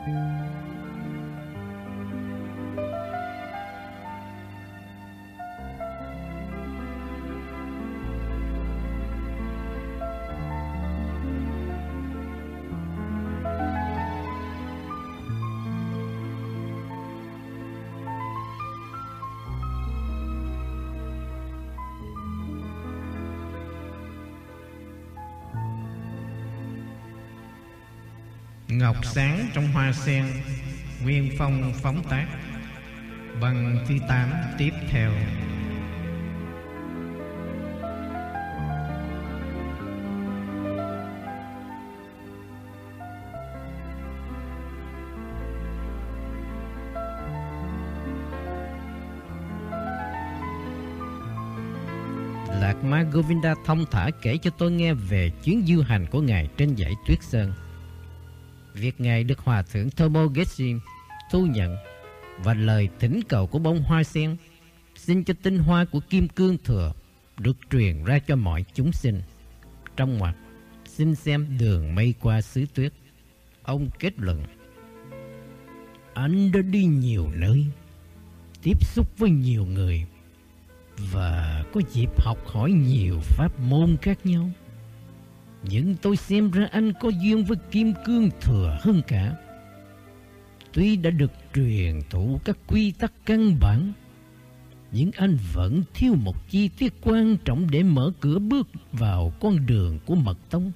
Ngọc sáng trong hoa sen, nguyên phong phóng tác. Băng thứ 8 tiếp theo. Lạc Ma Govinda thông thả kể cho tôi nghe về chuyến du hành của Ngài trên dãy Tuyết Sơn. Việc Ngài được Hòa thượng Thomo Getty thu nhận và lời thỉnh cầu của bông hoa sen xin cho tinh hoa của kim cương thừa được truyền ra cho mọi chúng sinh. Trong ngoặc xin xem đường mây qua xứ tuyết. Ông kết luận: anh đã đi nhiều nơi, tiếp xúc với nhiều người và có dịp học hỏi nhiều pháp môn khác nhau. Nhưng tôi xem ra anh có duyên với kim cương thừa hơn cả. Tuy đã được truyền thụ các quy tắc căn bản, nhưng anh vẫn thiếu một chi tiết quan trọng để mở cửa bước vào con đường của mật tông.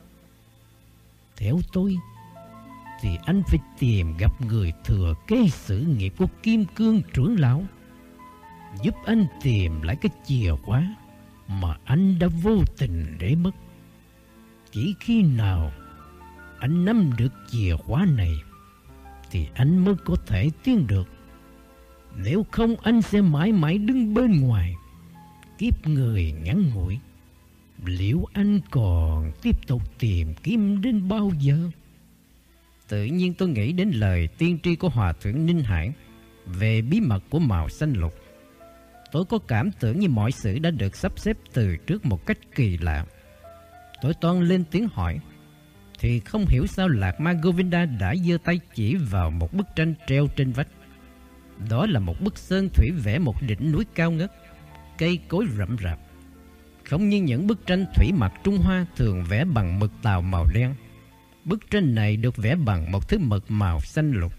Theo tôi thì anh phải tìm gặp người thừa kế sự nghiệp của kim cương trưởng lão, giúp anh tìm lại cái chìa khóa mà anh đã vô tình để mất. Chỉ khi nào anh nắm được chìa khóa này thì anh mới có thể tiến được. Nếu không, anh sẽ mãi mãi đứng bên ngoài. Kiếp người ngắn ngủi, liệu anh còn tiếp tục tìm kiếm đến bao giờ? Tự nhiên tôi nghĩ đến lời tiên tri của Hòa thượng Ninh Hải về bí mật của màu xanh lục. Tôi có cảm tưởng như mọi sự đã được sắp xếp từ trước một cách kỳ lạ. Tôi toan lên tiếng hỏi, thì không hiểu sao Lạc Ma Govinda đã giơ tay chỉ vào một bức tranh treo trên vách. Đó là một bức sơn thủy vẽ một đỉnh núi cao ngất, cây cối rậm rạp. Không như những bức tranh thủy mặc Trung Hoa thường vẽ bằng mực tàu màu đen, bức tranh này được vẽ bằng một thứ mực màu xanh lục.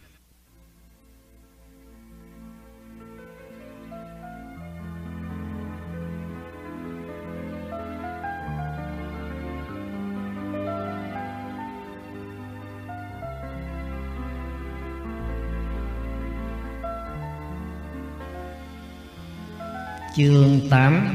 Chương 8.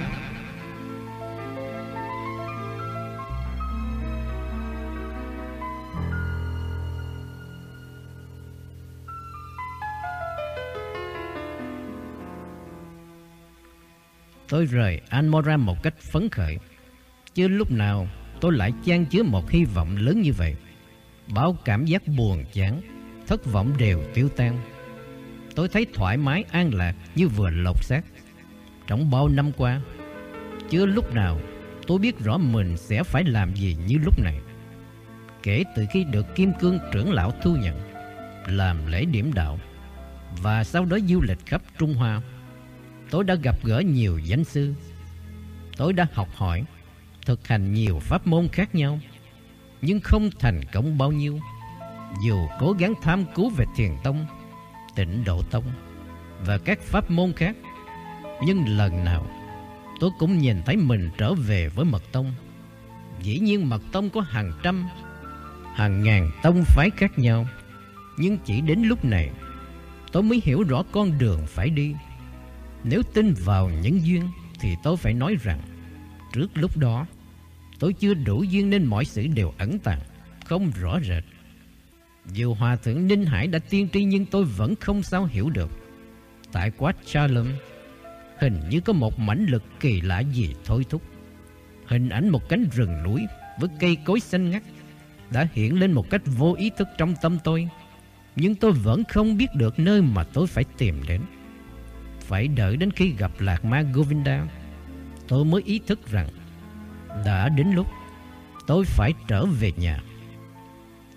Tôi rời Almora một cách phấn khởi. Chưa lúc nào tôi lại chan chứa một hy vọng lớn như vậy. Bao cảm giác buồn chán, thất vọng đều tiêu tan. Tôi thấy thoải mái an lạc như vừa lột xác. Trong bao năm qua, chưa lúc nào tôi biết rõ mình sẽ phải làm gì như lúc này. Kể từ khi được Kim Cương trưởng lão thu nhận, làm lễ điểm đạo và sau đó du lịch khắp Trung Hoa, tôi đã gặp gỡ nhiều danh sư. Tôi đã học hỏi, thực hành nhiều pháp môn khác nhau, nhưng không thành công bao nhiêu. Dù cố gắng tham cứu về Thiền Tông, Tịnh Độ Tông và các pháp môn khác, nhưng lần nào tôi cũng nhìn thấy mình trở về với Mật Tông. Dĩ nhiên Mật Tông có hàng trăm, hàng ngàn tông phái khác nhau, nhưng chỉ đến lúc này tôi mới hiểu rõ con đường phải đi. Nếu tin vào nhân duyên thì tôi phải nói rằng trước lúc đó tôi chưa đủ duyên nên mọi sự đều ẩn tàng, không rõ rệt. Dù Hòa thượng Ninh Hải đã tiên tri nhưng tôi vẫn không sao hiểu được. Tại Quát Chalam, hình như có một mãnh lực kỳ lạ gì thôi thúc. Hình ảnh một cánh rừng núi với cây cối xanh ngắt đã hiện lên một cách vô ý thức trong tâm tôi. Nhưng tôi vẫn không biết được nơi mà tôi phải tìm đến. Phải đợi đến khi gặp Lạc Ma Govinda, tôi mới ý thức rằng đã đến lúc tôi phải trở về nhà.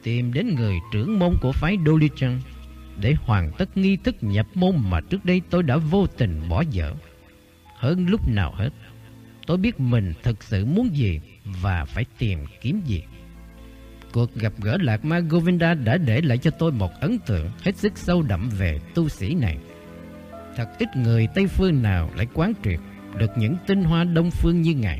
tìm đến người trưởng môn của phái Dolichang để hoàn tất nghi thức nhập môn mà trước đây tôi đã vô tình bỏ dở. Hơn lúc nào hết, tôi biết mình thực sự muốn gì và phải tìm kiếm gì. Cuộc gặp gỡ Lạc Ma Govinda đã để lại cho tôi một ấn tượng hết sức sâu đậm về tu sĩ này. Thật ít người Tây phương nào lại quán triệt được những tinh hoa Đông phương như Ngài.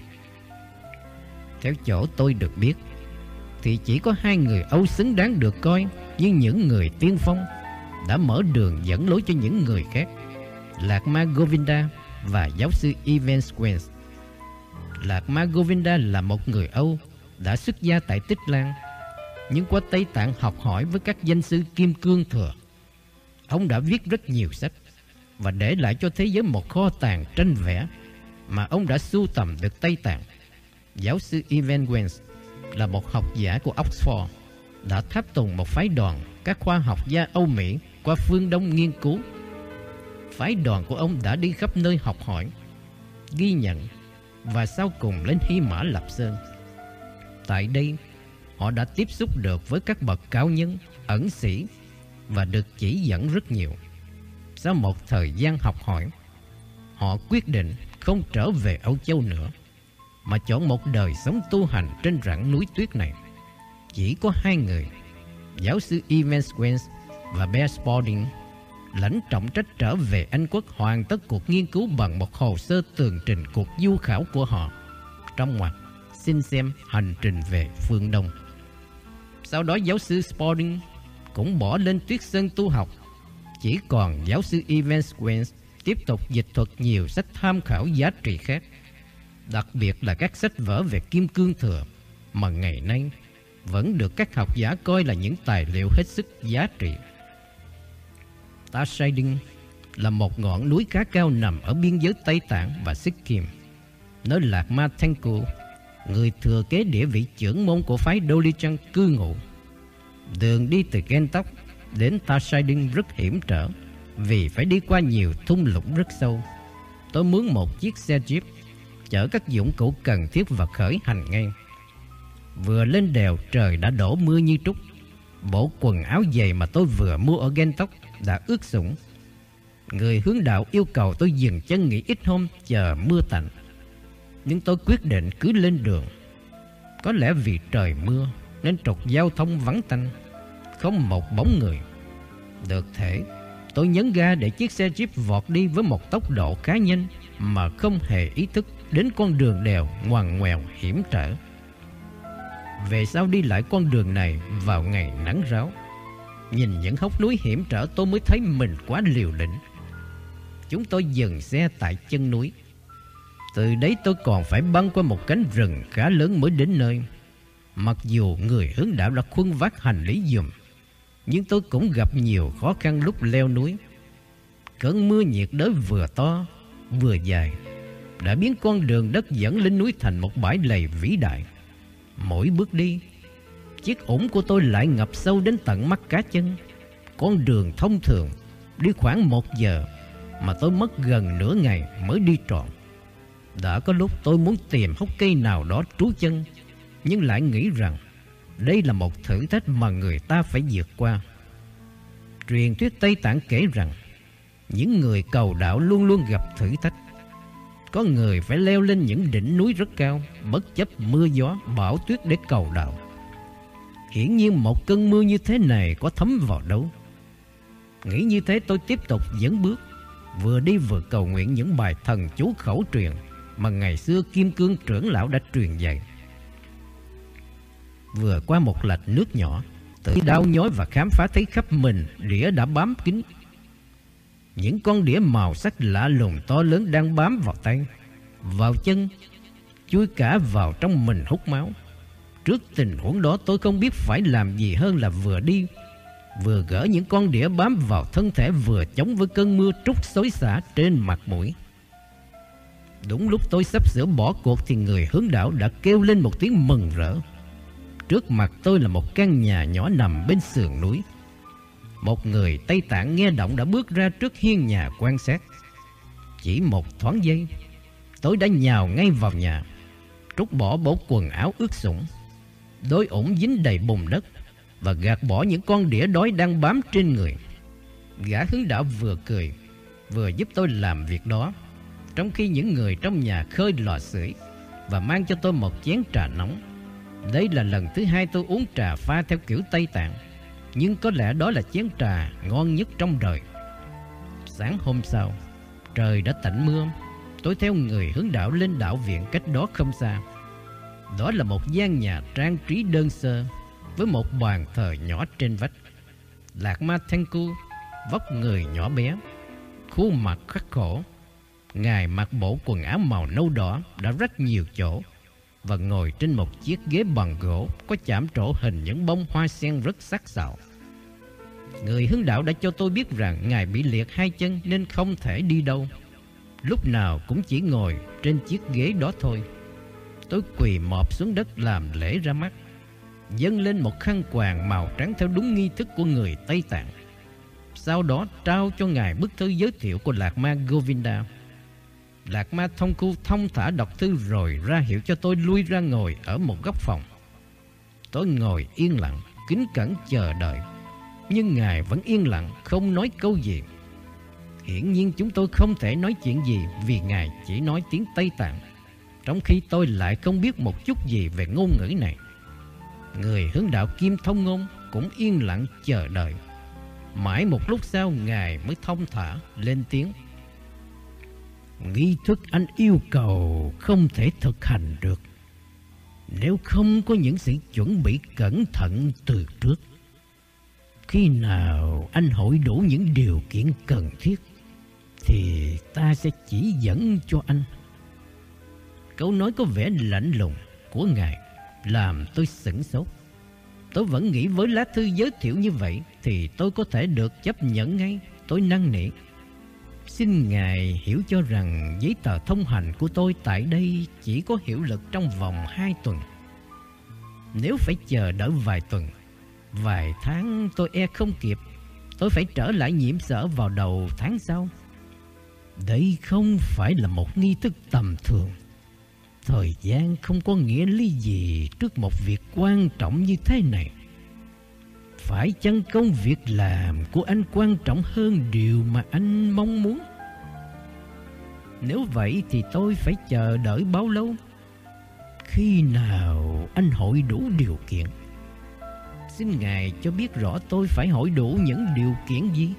Theo chỗ tôi được biết, thì chỉ có hai người Âu xứng đáng được coi như những người tiên phong, đã mở đường dẫn lối cho những người khác: Lạc Ma Govinda và giáo sư Ivan Squence. Lạc Ma Govinda là một người Âu đã xuất gia tại Tích Lan, nhưng qua Tây Tạng học hỏi với các danh sư Kim Cương Thừa. Ông đã viết rất nhiều sách và để lại cho thế giới một kho tàng tranh vẽ mà ông đã sưu tầm được Tây Tạng. Giáo sư Ivan Squence là một học giả của Oxford, đã tháp tùng một phái đoàn các khoa học gia Âu Mỹ qua phương Đông nghiên cứu. Phái đoàn của ông đã đi khắp nơi học hỏi, ghi nhận và sau cùng lên Hy Mã Lạp Sơn. Tại đây, họ đã tiếp xúc được với các bậc cao nhân, ẩn sĩ và được chỉ dẫn rất nhiều. Sau một thời gian học hỏi, họ quyết định không trở về Âu Châu nữa, mà chọn một đời sống tu hành trên rặng núi tuyết này. Chỉ có hai người, giáo sư Ivan Squence và Bear Spalding, lãnh trọng trách trở về Anh Quốc hoàn tất cuộc nghiên cứu bằng một hồ sơ tường trình cuộc du khảo của họ, trong ngoặc xin xem hành trình về phương Đông. Sau đó giáo sư Spalding cũng bỏ lên Tuyết Sơn tu học. Chỉ còn giáo sư Ivan Squence tiếp tục dịch thuật nhiều sách tham khảo giá trị khác, đặc biệt là các sách vở về Kim Cương Thừa mà ngày nay vẫn được các học giả coi là những tài liệu hết sức giá trị. Tashaiding là một ngọn núi khá cao nằm ở biên giới Tây Tạng và Sikkim, nơi Lạc Ma Thakur, người thừa kế địa vị trưởng môn của phái Dolichang, cư ngụ. Đường đi từ Gentok đến Tashaiding rất hiểm trở vì phải đi qua nhiều thung lũng rất sâu. Tôi mướn một chiếc xe jeep chở các dụng cụ cần thiết và khởi hành ngay. Vừa lên đèo trời đã đổ mưa như trút. Bộ quần áo dày mà tôi vừa mua ở Gentok đã ướt sũng. Người hướng đạo yêu cầu tôi dừng chân nghỉ ít hôm chờ mưa tạnh, nhưng tôi quyết định cứ lên đường. Có lẽ vì trời mưa nên trục giao thông vắng tanh, không một bóng người. Được thể, tôi nhấn ga để chiếc xe jeep vọt đi với một tốc độ khá nhanh mà không hề ý thức đến con đường đèo ngoằn ngoèo hiểm trở. Về sau đi lại con đường này vào ngày nắng ráo, nhìn những hốc núi hiểm trở, tôi mới thấy mình quá liều lĩnh. Chúng tôi dừng xe tại chân núi. Từ đấy tôi còn phải băng qua một cánh rừng khá lớn mới đến nơi. Mặc dù người hướng đạo đã khuân vác hành lý giùm, nhưng tôi cũng gặp nhiều khó khăn lúc leo núi. Cơn mưa nhiệt đới vừa to vừa dài đã biến con đường đất dẫn lên núi thành một bãi lầy vĩ đại. Mỗi bước đi, chiếc ủng của tôi lại ngập sâu đến tận mắt cá chân. Con đường thông thường đi khoảng 1 giờ mà tôi mất gần nửa ngày mới đi trọn. Đã có lúc tôi muốn tìm hốc cây nào đó trú chân, nhưng lại nghĩ rằng đây là một thử thách mà người ta phải vượt qua. Truyền thuyết Tây Tạng kể rằng những người cầu đạo luôn luôn gặp thử thách. Có người phải leo lên những đỉnh núi rất cao, bất chấp mưa gió, bão tuyết để cầu đạo. Hiển nhiên một cơn mưa như thế này có thấm vào đâu. Nghĩ như thế tôi tiếp tục dẫn bước, vừa đi vừa cầu nguyện những bài thần chú khẩu truyền mà ngày xưa Kim Cương trưởng lão đã truyền dạy. Vừa qua một lạch nước nhỏ, tự đau nhói và khám phá thấy khắp mình đĩa đã bám kín. Những con đĩa màu sắc lạ lùng to lớn đang bám vào tay, vào chân, chui cả vào trong mình hút máu. Trước tình huống đó tôi không biết phải làm gì hơn là vừa đi vừa gỡ những con đĩa bám vào thân thể, vừa chống với cơn mưa trút xối xả trên mặt mũi. Đúng lúc tôi sắp sửa bỏ cuộc thì người hướng đạo đã kêu lên một tiếng mừng rỡ. Trước mặt tôi là một căn nhà nhỏ nằm bên sườn núi. Một người Tây Tạng nghe động đã bước ra trước hiên nhà quan sát. Chỉ một thoáng giây, tôi đã nhào ngay vào nhà, trút bỏ bộ quần áo ướt sũng. Đôi ủng dính đầy bùn đất, và gạt bỏ những con đỉa đói đang bám trên người. Gã hướng đạo vừa cười vừa giúp tôi làm việc đó, trong khi những người trong nhà khơi lò sưởi và mang cho tôi một chén trà nóng. Đây là lần thứ hai tôi uống trà pha theo kiểu Tây Tạng, nhưng có lẽ đó là chén trà ngon nhất trong đời. Sáng hôm sau, trời đã tạnh mưa. Tôi theo người hướng đạo lên đạo viện cách đó không xa. Đó là một gian nhà trang trí đơn sơ với một bàn thờ nhỏ trên vách. Lạc Ma Thanku, vóc người nhỏ bé, khuôn mặt khắc khổ. Ngài mặc bộ quần áo màu nâu đỏ đã rách nhiều chỗ và ngồi trên một chiếc ghế bằng gỗ có chạm trổ hình những bông hoa sen rất sắc sảo. Người hướng đạo đã cho tôi biết rằng Ngài bị liệt hai chân nên không thể đi đâu, lúc nào cũng chỉ ngồi trên chiếc ghế đó thôi. Tôi quỳ mọp xuống đất làm lễ ra mắt, dâng lên một khăn quàng màu trắng theo đúng nghi thức của người Tây Tạng. Sau đó trao cho Ngài bức thư giới thiệu của Lạc Ma Govinda. Lạc Ma Thanku thông thả đọc thư rồi ra hiệu cho tôi lui ra ngồi ở một góc phòng. Tôi ngồi yên lặng, kính cẩn chờ đợi, nhưng Ngài vẫn yên lặng, không nói câu gì. Hiển nhiên chúng tôi không thể nói chuyện gì vì Ngài chỉ nói tiếng Tây Tạng, trong khi tôi lại không biết một chút gì về ngôn ngữ này. Người hướng đạo kim thông ngôn cũng yên lặng chờ đợi. Mãi một lúc sau Ngài mới thông thả lên tiếng. Nghi thức anh yêu cầu không thể thực hành được nếu không có những sự chuẩn bị cẩn thận từ trước. Khi nào anh hội đủ những điều kiện cần thiết thì ta sẽ chỉ dẫn cho anh. Câu nói có vẻ lạnh lùng của Ngài làm tôi sửng sốt. Tôi vẫn nghĩ với lá thư giới thiệu như vậy thì tôi có thể được chấp nhận ngay. Tôi năn nỉ. Xin Ngài hiểu cho rằng giấy tờ thông hành của tôi tại đây chỉ có hiệu lực trong vòng 2 tuần. Nếu phải chờ đợi vài tuần, vài tháng tôi e không kịp. Tôi phải trở lại Nhiễm Sở vào đầu tháng sau. Đây không phải là một nghi thức tầm thường. Thời gian không có nghĩa lý gì trước một việc quan trọng như thế này. Phải chăng công việc làm của anh quan trọng hơn điều mà anh mong muốn? Nếu vậy thì tôi phải chờ đợi bao lâu? Khi nào anh hội đủ điều kiện? Xin Ngài cho biết rõ tôi phải hội đủ những điều kiện gì?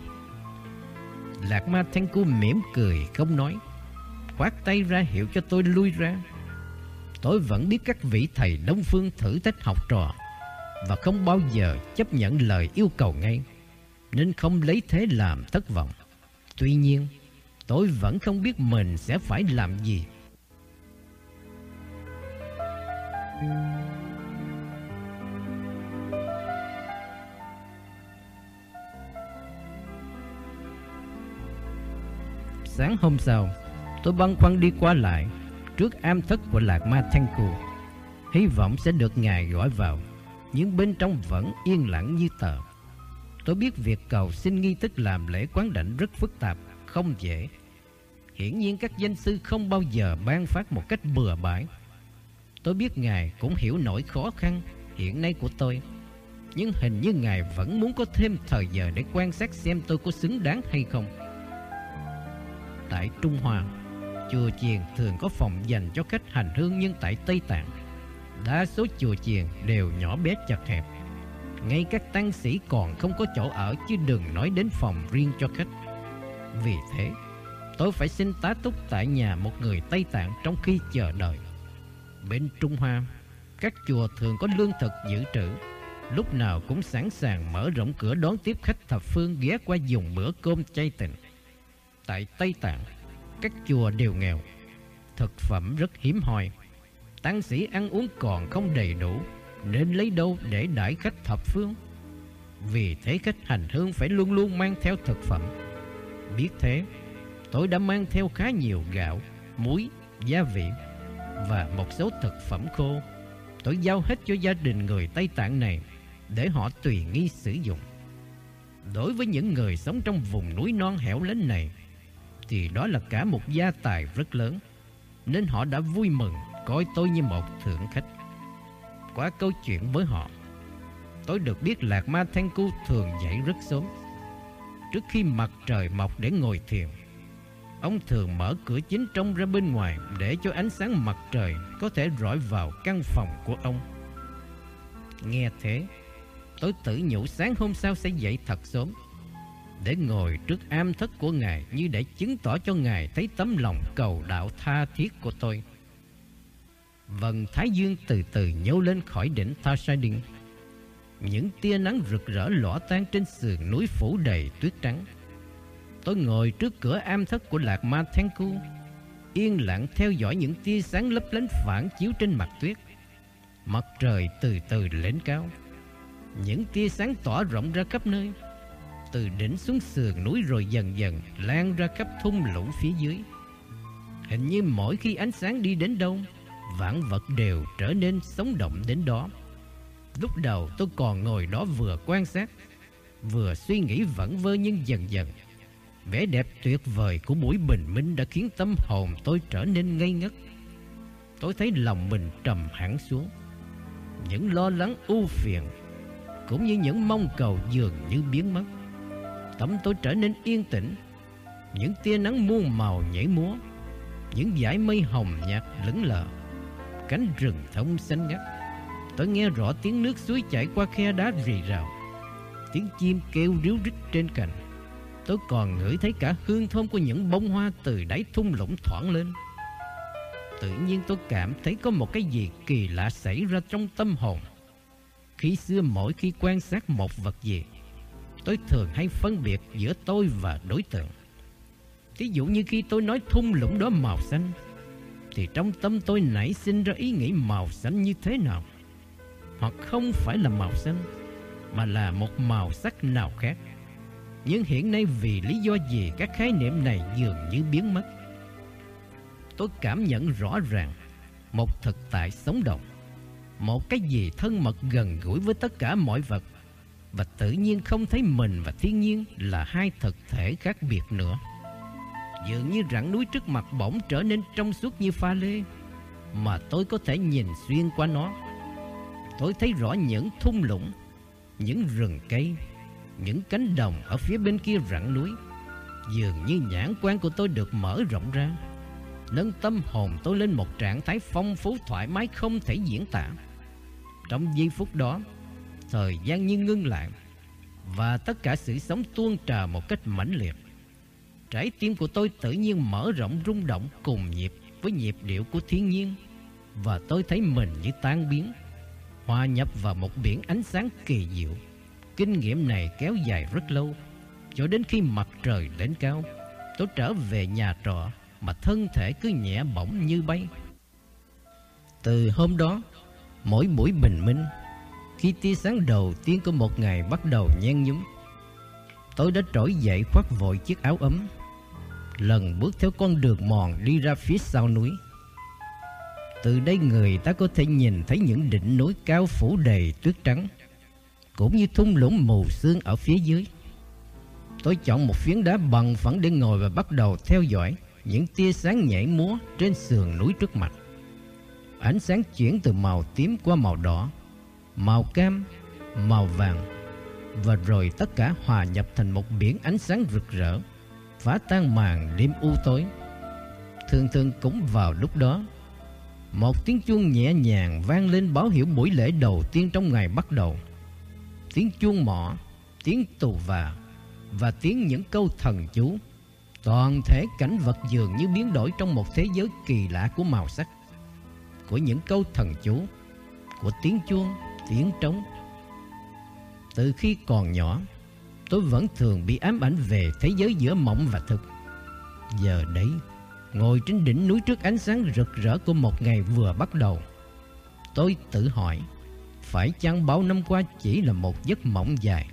Lạc Ma Thanku mỉm cười không nói, khoát tay ra hiệu cho tôi lui ra. Tôi vẫn biết các vị thầy Đông Phương thử thách học trò và không bao giờ chấp nhận lời yêu cầu ngay, nên không lấy thế làm thất vọng. Tuy nhiên, tôi vẫn không biết mình sẽ phải làm gì. Sáng hôm sau, tôi băn khoăn đi qua lại trước am thất của Lạc Ma Thanku, hy vọng sẽ được Ngài gọi vào, nhưng bên trong vẫn yên lặng như tờ. Tôi biết việc cầu xin nghi thức làm lễ quán đảnh rất phức tạp, không dễ. Hiển nhiên các danh sư không bao giờ ban phát một cách bừa bãi. Tôi biết Ngài cũng hiểu nỗi khó khăn hiện nay của tôi, nhưng hình như Ngài vẫn muốn có thêm thời giờ để quan sát xem tôi có xứng đáng hay không. Tại Trung Hoa, chùa chiền thường có phòng dành cho khách hành hương, nhưng tại Tây Tạng, đa số chùa chiền đều nhỏ bé chật hẹp. Ngay các tăng sĩ còn không có chỗ ở, chứ đừng nói đến phòng riêng cho khách. Vì thế, tôi phải xin tá túc tại nhà một người Tây Tạng trong khi chờ đợi. Bên Trung Hoa, các chùa thường có lương thực dự trữ, lúc nào cũng sẵn sàng mở rộng cửa đón tiếp khách thập phương ghé qua dùng bữa cơm chay tịnh. Tại Tây Tạng, các chùa đều nghèo, thực phẩm rất hiếm hoi, tăng sĩ ăn uống còn không đầy đủ, nên lấy đâu để đãi khách thập phương? Vì thế khách hành hương phải luôn luôn mang theo thực phẩm. Biết thế, tôi đã mang theo khá nhiều gạo, muối, gia vị và một số thực phẩm khô. Tôi giao hết cho gia đình người Tây Tạng này để họ tùy nghi sử dụng. Đối với những người sống trong vùng núi non hẻo lánh này thì đó là cả một gia tài rất lớn, nên họ đã vui mừng coi tôi như một thượng khách. Qua câu chuyện với họ, tôi được biết Lạc Ma Tengku thường dậy rất sớm, trước khi mặt trời mọc để ngồi thiền. Ông thường mở cửa chính trông ra bên ngoài để cho ánh sáng mặt trời có thể rọi vào căn phòng của ông. Nghe thế, tôi tự nhủ sáng hôm sau sẽ dậy thật sớm để ngồi trước am thất của Ngài, như để chứng tỏ cho Ngài thấy tấm lòng cầu đạo tha thiết của tôi. Vầng thái dương từ từ nhô lên khỏi đỉnh Thassadin. Những tia nắng rực rỡ lỏa tán trên sườn núi phủ đầy tuyết trắng. Tôi ngồi trước cửa am thất của Lạc Ma Tengku, yên lặng theo dõi những tia sáng lấp lánh phản chiếu trên mặt tuyết. Mặt trời từ từ lên cao, những tia sáng tỏa rộng ra khắp nơi, từ đỉnh xuống sườn núi rồi dần dần lan ra khắp thung lũng phía dưới. Hình như mỗi khi ánh sáng đi đến đâu, vạn vật đều trở nên sống động đến đó. Lúc đầu tôi còn ngồi đó vừa quan sát, vừa suy nghĩ vẩn vơ, nhưng dần dần vẻ đẹp tuyệt vời của buổi bình minh đã khiến tâm hồn tôi trở nên ngây ngất. Tôi thấy lòng mình trầm hẳn xuống. Những lo lắng ưu phiền cũng như những mong cầu dường như biến mất. Tâm tôi trở nên yên tĩnh. Những tia nắng muôn màu nhảy múa, những dải mây hồng nhạt lững lờ, cánh rừng thông xanh ngắt. Tôi nghe rõ tiếng nước suối chảy qua khe đá rì rào, tiếng chim kêu ríu rít trên cành. Tôi còn ngửi thấy cả hương thơm của những bông hoa từ đáy thung lũng thoảng lên. Tự nhiên tôi cảm thấy có một cái gì kỳ lạ xảy ra trong tâm hồn. Khi xưa mỗi khi quan sát một vật gì, tôi thường hay phân biệt giữa tôi và đối tượng. Ví dụ như khi tôi nói thung lũng đó màu xanh, thì trong tâm tôi nảy sinh ra ý nghĩ màu xanh như thế nào. Hoặc không phải là màu xanh, mà là một màu sắc nào khác. Nhưng hiện nay vì lý do gì các khái niệm này dường như biến mất. Tôi cảm nhận rõ ràng một thực tại sống động, một cái gì thân mật gần gũi với tất cả mọi vật, và tự nhiên không thấy mình và thiên nhiên là hai thực thể khác biệt nữa. Dường như rặng núi trước mặt bỗng trở nên trong suốt như pha lê, mà tôi có thể nhìn xuyên qua nó. Tôi thấy rõ những thung lũng, những rừng cây, những cánh đồng ở phía bên kia rặng núi. Dường như nhãn quan của tôi được mở rộng ra, nâng tâm hồn tôi lên một trạng thái phong phú thoải mái không thể diễn tả. Trong giây phút đó, thời gian như ngưng lại, và tất cả sự sống tuôn trào một cách mãnh liệt. Trái tim của tôi tự nhiên mở rộng rung động cùng nhịp với nhịp điệu của thiên nhiên, và tôi thấy mình như tan biến, hòa nhập vào một biển ánh sáng kỳ diệu. Kinh nghiệm này kéo dài rất lâu, cho đến khi mặt trời lên cao, tôi trở về nhà trọ mà thân thể cứ nhẹ bỗng như bay. Từ hôm đó, mỗi buổi bình minh, khi tia sáng đầu tiên của một ngày bắt đầu nhen nhúm, tôi đã trỗi dậy khoác vội chiếc áo ấm, lần bước theo con đường mòn đi ra phía sau núi. Từ đây người ta có thể nhìn thấy những đỉnh núi cao phủ đầy tuyết trắng, cũng như thung lũng mù sương ở phía dưới. Tôi chọn một phiến đá bằng phẳng để ngồi và bắt đầu theo dõi những tia sáng nhảy múa trên sườn núi trước mặt. Ánh sáng chuyển từ màu tím qua màu đỏ, màu cam, màu vàng, và rồi tất cả hòa nhập thành một biển ánh sáng rực rỡ, phá tan màn đêm u tối. Thường thường cũng vào lúc đó, một tiếng chuông nhẹ nhàng vang lên báo hiệu buổi lễ đầu tiên trong ngày bắt đầu. Tiếng chuông mõ, tiếng tù và tiếng những câu thần chú. Toàn thể cảnh vật dường như biến đổi trong một thế giới kỳ lạ của màu sắc, của những câu thần chú, của tiếng chuông, tiếng trống. Từ khi còn nhỏ, tôi vẫn thường bị ám ảnh về thế giới giữa mộng và thực. Giờ đấy, ngồi trên đỉnh núi trước ánh sáng rực rỡ của một ngày vừa bắt đầu, tôi tự hỏi, phải chăng bao năm qua chỉ là một giấc mộng dài?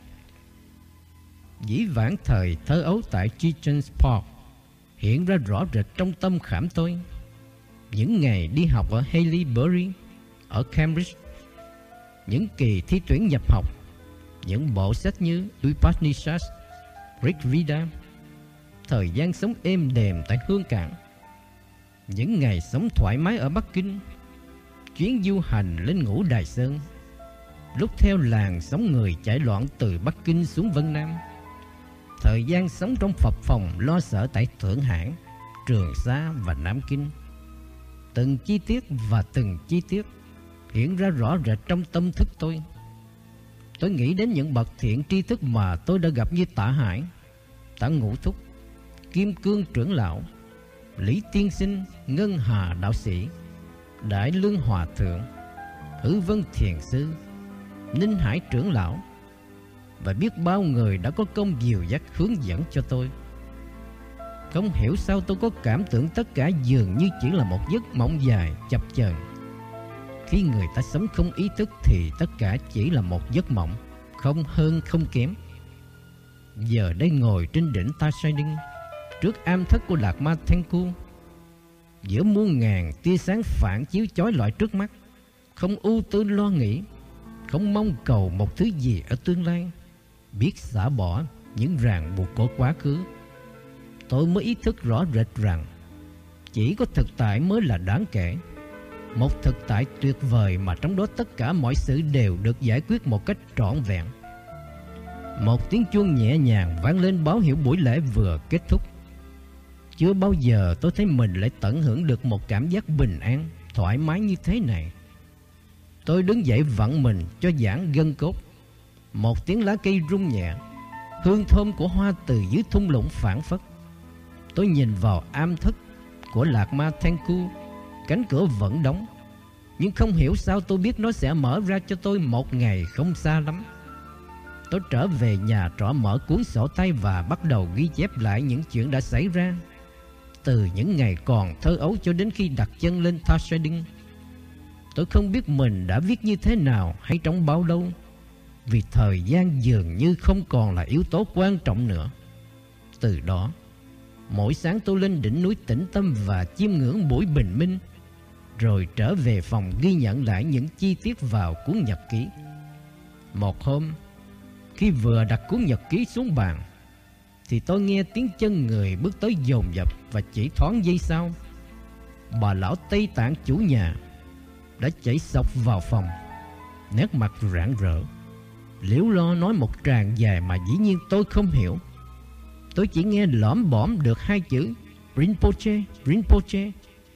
Dĩ vãng thời thơ ấu tại Regent's Park hiện ra rõ rệt trong tâm khảm tôi. Những ngày đi học ở Haileybury, ở Cambridge, những kỳ thi tuyển nhập học, những bộ sách như Upanishads, Rig Veda, thời gian sống êm đềm tại Hương Cảng, những ngày sống thoải mái ở Bắc Kinh, chuyến du hành lên Ngũ Đài Sơn, lúc theo làn sóng người chạy loạn từ Bắc Kinh xuống Vân Nam. Thời gian sống trong phập phòng lo sợ tại Thượng Hải, Trường Sa và Nam Kinh. Từng chi tiết và từng chi tiết hiện ra rõ rệt trong tâm thức tôi. Tôi nghĩ đến những bậc thiện tri thức mà tôi đã gặp như Tạ Hải, Tạ Ngũ Thúc, Kim Cương trưởng lão, Lý Tiên Sinh, Ngân Hà đạo sĩ, Đại Lương Hòa thượng, Hữu Vân thiền sư, Ninh Hải trưởng lão, và biết bao người đã có công dìu dắt hướng dẫn cho tôi. Không hiểu sao tôi có cảm tưởng tất cả dường như chỉ là một giấc mộng dài chập chờn. Khi người ta sống không ý thức thì tất cả chỉ là một giấc mộng, không hơn không kém. Giờ đây ngồi trên đỉnh Ta Shining, trước am thất của Lạc Ma Tengku, giữa muôn ngàn tia sáng phản chiếu chói lọi trước mắt, không ưu tư lo nghĩ, không mong cầu một thứ gì ở tương lai, biết xả bỏ những ràng buộc của quá khứ, tôi mới ý thức rõ rệt rằng chỉ có thực tại mới là đáng kể. Một thực tại tuyệt vời mà trong đó tất cả mọi sự đều được giải quyết một cách trọn vẹn. Một tiếng chuông nhẹ nhàng vang lên báo hiệu buổi lễ vừa kết thúc. Chưa bao giờ tôi thấy mình lại tận hưởng được một cảm giác bình an, thoải mái như thế này. Tôi đứng dậy vặn mình cho giãn gân cốt. Một tiếng lá cây rung nhẹ, hương thơm của hoa từ dưới thung lũng phảng phất. Tôi nhìn vào am thất của Lạc Ma Tengku. Cánh cửa vẫn đóng, nhưng không hiểu sao tôi biết nó sẽ mở ra cho tôi một ngày không xa lắm. Tôi trở về nhà trọ, mở cuốn sổ tay và bắt đầu ghi chép lại những chuyện đã xảy ra, từ những ngày còn thơ ấu cho đến khi đặt chân lên Ta Shining. Tôi không biết mình đã viết như thế nào hay trong bao lâu, vì thời gian dường như không còn là yếu tố quan trọng nữa. Từ đó, mỗi sáng tôi lên đỉnh núi tĩnh tâm và chiêm ngưỡng buổi bình minh, rồi trở về phòng ghi nhận lại những chi tiết vào cuốn nhật ký. Một hôm, khi vừa đặt cuốn nhật ký xuống bàn, thì tôi nghe tiếng chân người bước tới dồn dập, và chỉ thoáng giây sau, bà lão Tây Tạng chủ nhà đã chạy xộc vào phòng, nét mặt rạng rỡ, liễu lo nói một tràng dài mà dĩ nhiên tôi không hiểu. Tôi chỉ nghe lõm bõm được hai chữ Rinpoche, Rinpoche.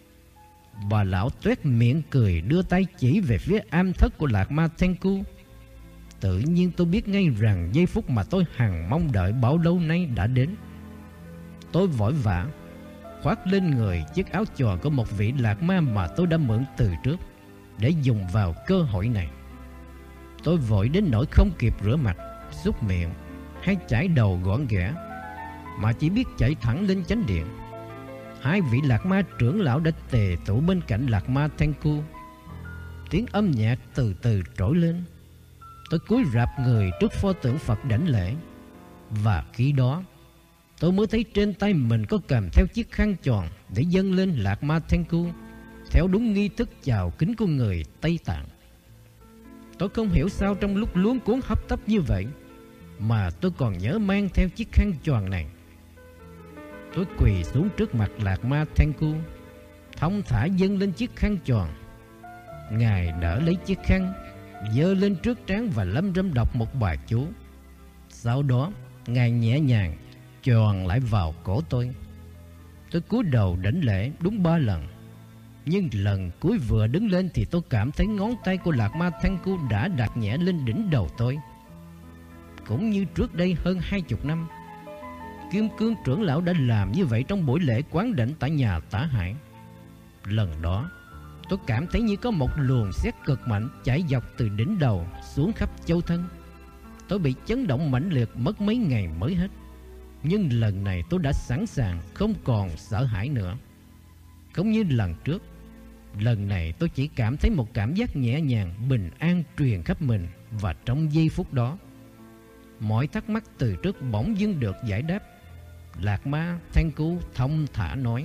Bà lão toét miệng cười, đưa tay chỉ về phía am thất của Lạc Ma Tengku. Tự nhiên tôi biết ngay rằng giây phút mà tôi hằng mong đợi bao lâu nay đã đến. Tôi vội vã khoác lên người chiếc áo choàng của một vị lạc ma mà tôi đã mượn từ trước, để dùng vào cơ hội này. Tôi vội đến nỗi không kịp rửa mặt, súc miệng hay chải đầu gọn ghẽ, mà chỉ biết chạy thẳng lên chánh điện. Hai vị lạc ma trưởng lão đã tề tụ bên cạnh Lạc Ma Tengku. Tiếng âm nhạc từ từ trỗi lên. Tôi cúi rạp người trước pho tượng Phật đảnh lễ, và khi đó tôi mới thấy trên tay mình có cầm theo chiếc khăn tròn để dâng lên Lạc Ma Tengku theo đúng nghi thức chào kính của người Tây Tạng. Tôi không hiểu sao trong lúc luống cuống hấp tấp như vậy mà tôi còn nhớ mang theo chiếc khăn tròn này. Tôi quỳ xuống trước mặt Lạc Ma Tengku, thong thả dâng lên chiếc khăn tròn. Ngài đỡ lấy chiếc khăn, giơ lên trước trán và lâm râm đọc một bài chú. Sau đó Ngài nhẹ nhàng tròn lại vào cổ tôi. Tôi cúi đầu đảnh lễ đúng 3 lần. Nhưng lần cuối vừa đứng lên thì tôi cảm thấy ngón tay của Lạc Ma Tengku đã đặt nhẹ lên đỉnh đầu tôi. Cũng như trước đây hơn 20 năm, Kim Cương trưởng lão đã làm như vậy trong buổi lễ quán đảnh tại nhà Tả Hải. Lần đó tôi cảm thấy như có một luồng sét cực mạnh chảy dọc từ đỉnh đầu xuống khắp châu thân. Tôi bị chấn động mãnh liệt mất mấy ngày mới hết. Nhưng lần này tôi đã sẵn sàng, không còn sợ hãi nữa. Không như lần trước, lần này tôi chỉ cảm thấy một cảm giác nhẹ nhàng, bình an truyền khắp mình. Và trong giây phút đó, mọi thắc mắc từ trước bỗng dưng được giải đáp. Lạc Ma Tengku thông thả nói: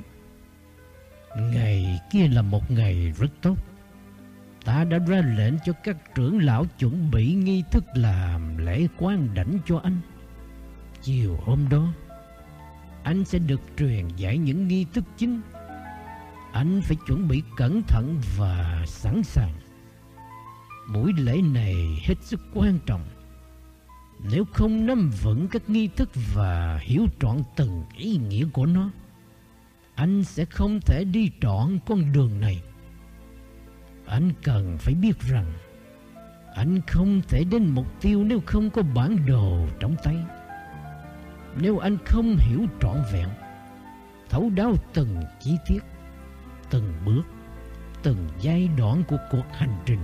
Ngày kia là một ngày rất tốt. Ta đã ra lệnh cho các trưởng lão chuẩn bị nghi thức làm lễ quán đảnh cho anh. Chiều hôm đó, anh sẽ được truyền dạy những nghi thức chính. Anh phải chuẩn bị cẩn thận và sẵn sàng. Buổi lễ này hết sức quan trọng. Nếu không nắm vững các nghi thức và hiểu trọn từng ý nghĩa của nó, anh sẽ không thể đi trọn con đường này. Anh cần phải biết rằng anh không thể đến mục tiêu nếu không có bản đồ trong tay. Nếu anh không hiểu trọn vẹn, thấu đáo từng chi tiết, từng bước, từng giai đoạn của cuộc hành trình,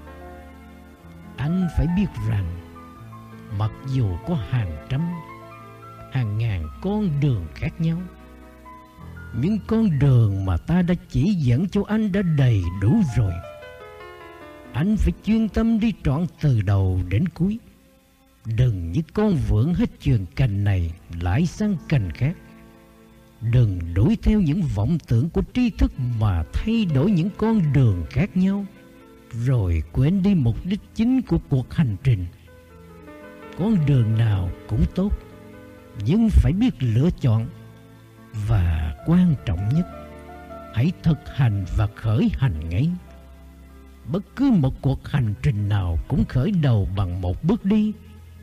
anh phải biết rằng mặc dù có hàng trăm, hàng ngàn con đường khác nhau, những con đường mà ta đã chỉ dẫn cho anh đã đầy đủ rồi. Anh phải chuyên tâm đi trọn từ đầu đến cuối. Đừng như con vượn hết chườn cành này lại sang cành khác. Đừng đuổi theo những vọng tưởng của tri thức mà thay đổi những con đường khác nhau, rồi quên đi mục đích chính của cuộc hành trình. Con đường nào cũng tốt, nhưng phải biết lựa chọn. Và quan trọng nhất, hãy thực hành và khởi hành ngay. Bất cứ một cuộc hành trình nào cũng khởi đầu bằng một bước đi,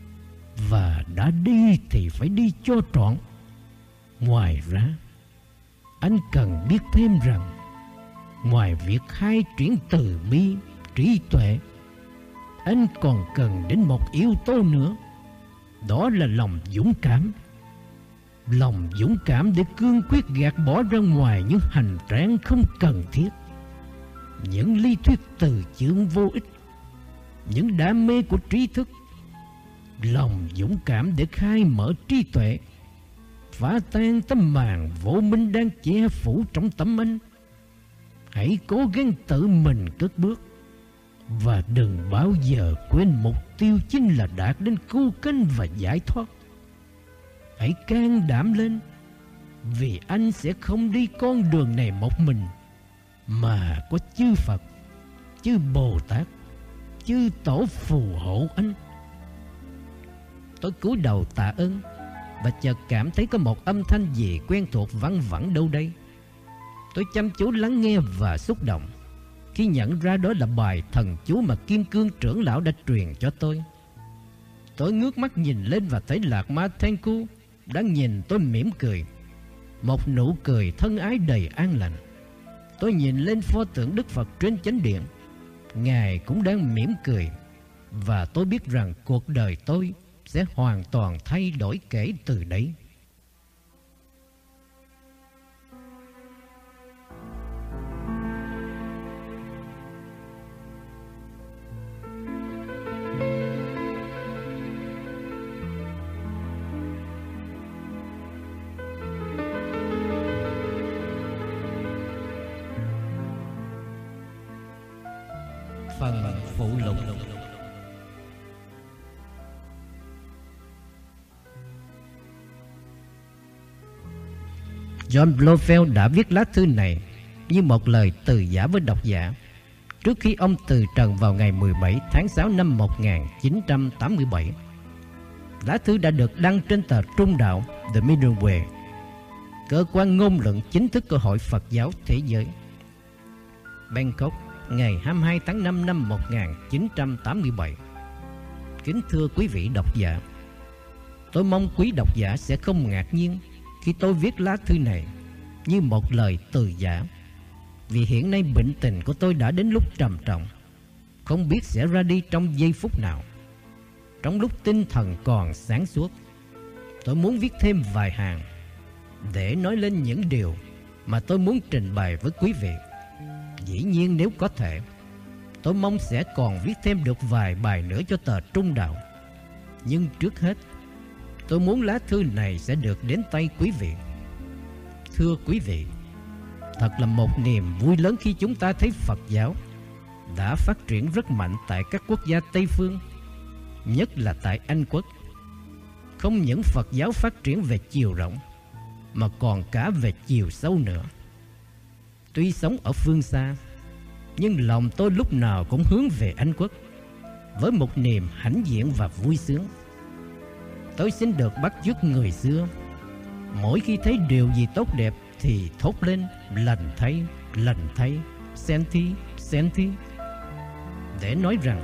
và đã đi thì phải đi cho trọn. Ngoài ra, anh cần biết thêm rằng ngoài việc khai triển từ bi, trí tuệ, anh còn cần đến một yếu tố nữa. Đó là lòng dũng cảm. Lòng dũng cảm để cương quyết gạt bỏ ra ngoài những hành trang không cần thiết, những lý thuyết từ chướng vô ích, những đam mê của trí thức. Lòng dũng cảm để khai mở trí tuệ, phá tan tấm màn vô minh đang che phủ trong tâm anh. Hãy cố gắng tự mình cất bước, và đừng bao giờ quên mục tiêu chính là đạt đến cứu cánh và giải thoát. Hãy can đảm lên, vì anh sẽ không đi con đường này một mình, mà có chư Phật, chư Bồ Tát, chư Tổ phù hộ anh. Tôi cúi đầu tạ ơn, và chợt cảm thấy có một âm thanh gì quen thuộc văng vẳng đâu đây. Tôi chăm chú lắng nghe và xúc động khi nhận ra đó là bài thần chú mà Kim Cương trưởng lão đã truyền cho tôi. Tôi ngước mắt nhìn lên và thấy Lạc Ma Thenku đang nhìn tôi mỉm cười, một nụ cười thân ái đầy an lành. Tôi nhìn lên pho tượng Đức Phật trên chánh điện, Ngài cũng đang mỉm cười, và tôi biết rằng cuộc đời tôi sẽ hoàn toàn thay đổi kể từ đấy. Phần phụ lục. John Blofeld đã viết lá thư này như một lời từ giả với độc giả trước khi ông từ trần vào ngày 17 tháng 6 năm 1987. Lá thư đã được đăng trên tờ Trung đạo The Middle Way, cơ quan ngôn luận chính thức của Hội Phật giáo Thế giới. Bangkok, ngày 22 tháng 5 năm 1987. Kính thưa quý vị độc giả, tôi mong quý độc giả sẽ không ngạc nhiên khi tôi viết lá thư này như một lời từ giả, vì hiện nay bệnh tình của tôi đã đến lúc trầm trọng, không biết sẽ ra đi trong giây phút nào. Trong lúc tinh thần còn sáng suốt, tôi muốn viết thêm vài hàng để nói lên những điều mà tôi muốn trình bày với quý vị. Dĩ nhiên nếu có thể, tôi mong sẽ còn viết thêm được vài bài nữa cho tờ Trung đạo. Nhưng trước hết, tôi muốn lá thư này sẽ được đến tay quý vị. Thưa quý vị, thật là một niềm vui lớn khi chúng ta thấy Phật giáo đã phát triển rất mạnh tại các quốc gia Tây phương, nhất là tại Anh Quốc. Không những Phật giáo phát triển về chiều rộng, mà còn cả về chiều sâu nữa. Tuy sống ở phương xa, nhưng lòng tôi lúc nào cũng hướng về Anh Quốc với một niềm hãnh diện và vui sướng. Tôi xin được bắt chước người xưa, mỗi khi thấy điều gì tốt đẹp thì thốt lên lành thay, senti, senti. để nói rằng: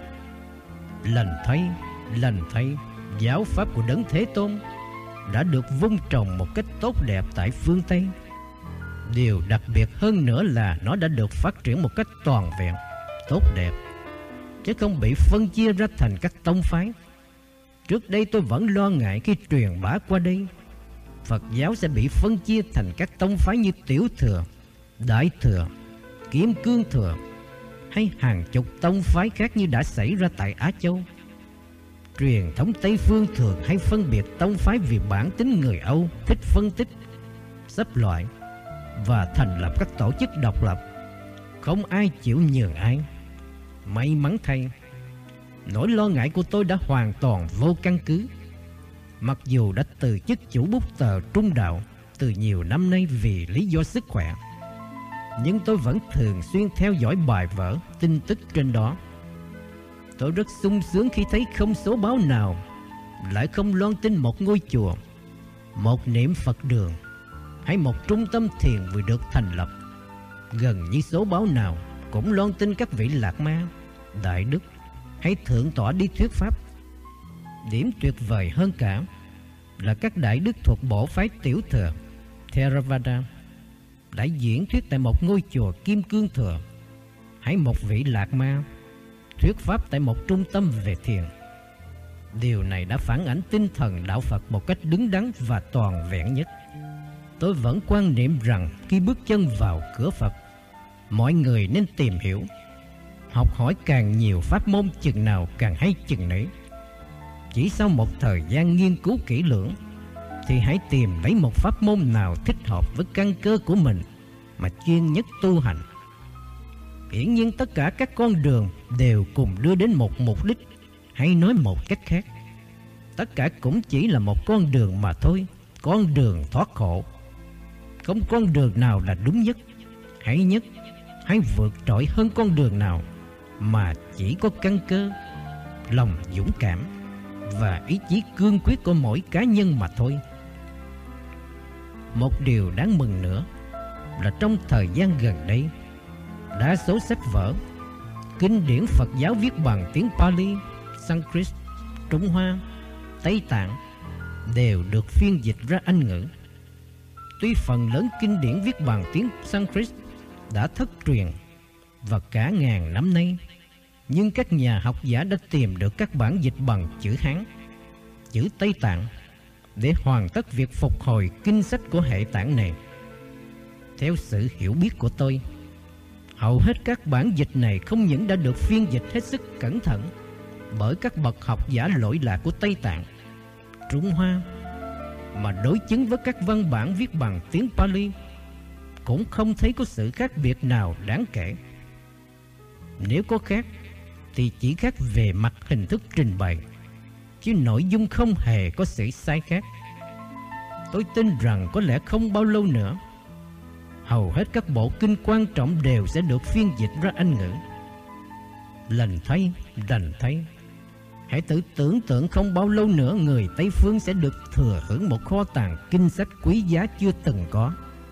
lành thay, giáo pháp của Đấng Thế Tôn đã được vun trồng một cách tốt đẹp tại phương Tây. Điều đặc biệt hơn nữa là nó đã được phát triển một cách toàn vẹn, tốt đẹp, chứ không bị phân chia ra thành các tông phái. Trước đây tôi vẫn lo ngại khi truyền bá qua đây, Phật giáo sẽ bị phân chia thành các tông phái như Tiểu Thừa, Đại Thừa, Kim Cương Thừa, hay hàng chục tông phái khác như đã xảy ra tại Á Châu. Truyền thống Tây Phương thường hay phân biệt tông phái vì bản tính người Âu thích phân tích, xếp loại và thành lập các tổ chức độc lập. Không ai chịu nhường ai. May mắn thay, nỗi lo ngại của tôi đã hoàn toàn vô căn cứ. Mặc dù đã từ chức chủ bút tờ Trung Đạo từ nhiều năm nay vì lý do sức khỏe, nhưng tôi vẫn thường xuyên theo dõi bài vở, tin tức trên đó. Tôi rất sung sướng khi thấy không số báo nào lại không loan tin một ngôi chùa, một niệm Phật đường hay một trung tâm thiền vừa được thành lập. Gần như số báo nào cũng loan tin các vị Lạc Ma, Đại Đức hay Thượng Tọa đi thuyết pháp. Điểm tuyệt vời hơn cả là các đại đức thuộc bộ phái Tiểu Thừa Theravada đã diễn thuyết tại một ngôi chùa Kim Cương Thừa, hay một vị Lạc Ma thuyết pháp tại một trung tâm về thiền. Điều này đã phản ánh tinh thần đạo Phật một cách đứng đắn và toàn vẹn nhất. Tôi vẫn quan niệm rằng khi bước chân vào cửa Phật, mọi người nên tìm hiểu, học hỏi càng nhiều pháp môn chừng nào càng hay chừng nấy. Chỉ sau một thời gian nghiên cứu kỹ lưỡng thì hãy tìm lấy một pháp môn nào thích hợp với căn cơ của mình mà chuyên nhất tu hành. Hiển nhiên tất cả các con đường đều cùng đưa đến một mục đích, hay nói một cách khác, tất cả cũng chỉ là một con đường mà thôi, con đường thoát khổ. Không con đường nào là đúng nhất, hay vượt trội hơn con đường nào, mà chỉ có căn cơ, lòng dũng cảm và ý chí cương quyết của mỗi cá nhân mà thôi. Một điều đáng mừng nữa là trong thời gian gần đây, đa số sách vở, kinh điển Phật giáo viết bằng tiếng Pali, Sanskrit, Trung Hoa, Tây Tạng đều được phiên dịch ra Anh ngữ. Tuy phần lớn kinh điển viết bằng tiếng Sanskrit đã thất truyền và cả ngàn năm nay, nhưng các nhà học giả đã tìm được các bản dịch bằng chữ Hán, chữ Tây Tạng để hoàn tất việc phục hồi kinh sách của hệ tạng này. Theo sự hiểu biết của tôi, hầu hết các bản dịch này không những đã được phiên dịch hết sức cẩn thận bởi các bậc học giả lỗi lạc của Tây Tạng, Trung Hoa, mà đối chứng với các văn bản viết bằng tiếng Pali cũng không thấy có sự khác biệt nào đáng kể. Nếu có khác thì chỉ khác về mặt hình thức trình bày, chứ nội dung không hề có sự sai khác. Tôi tin rằng có lẽ không bao lâu nữa, hầu hết các bộ kinh quan trọng đều sẽ được phiên dịch ra Anh ngữ. Lành thay, hãy tự tưởng tượng không bao lâu nữa người Tây Phương sẽ được thừa hưởng một kho tàng kinh sách quý giá chưa từng có.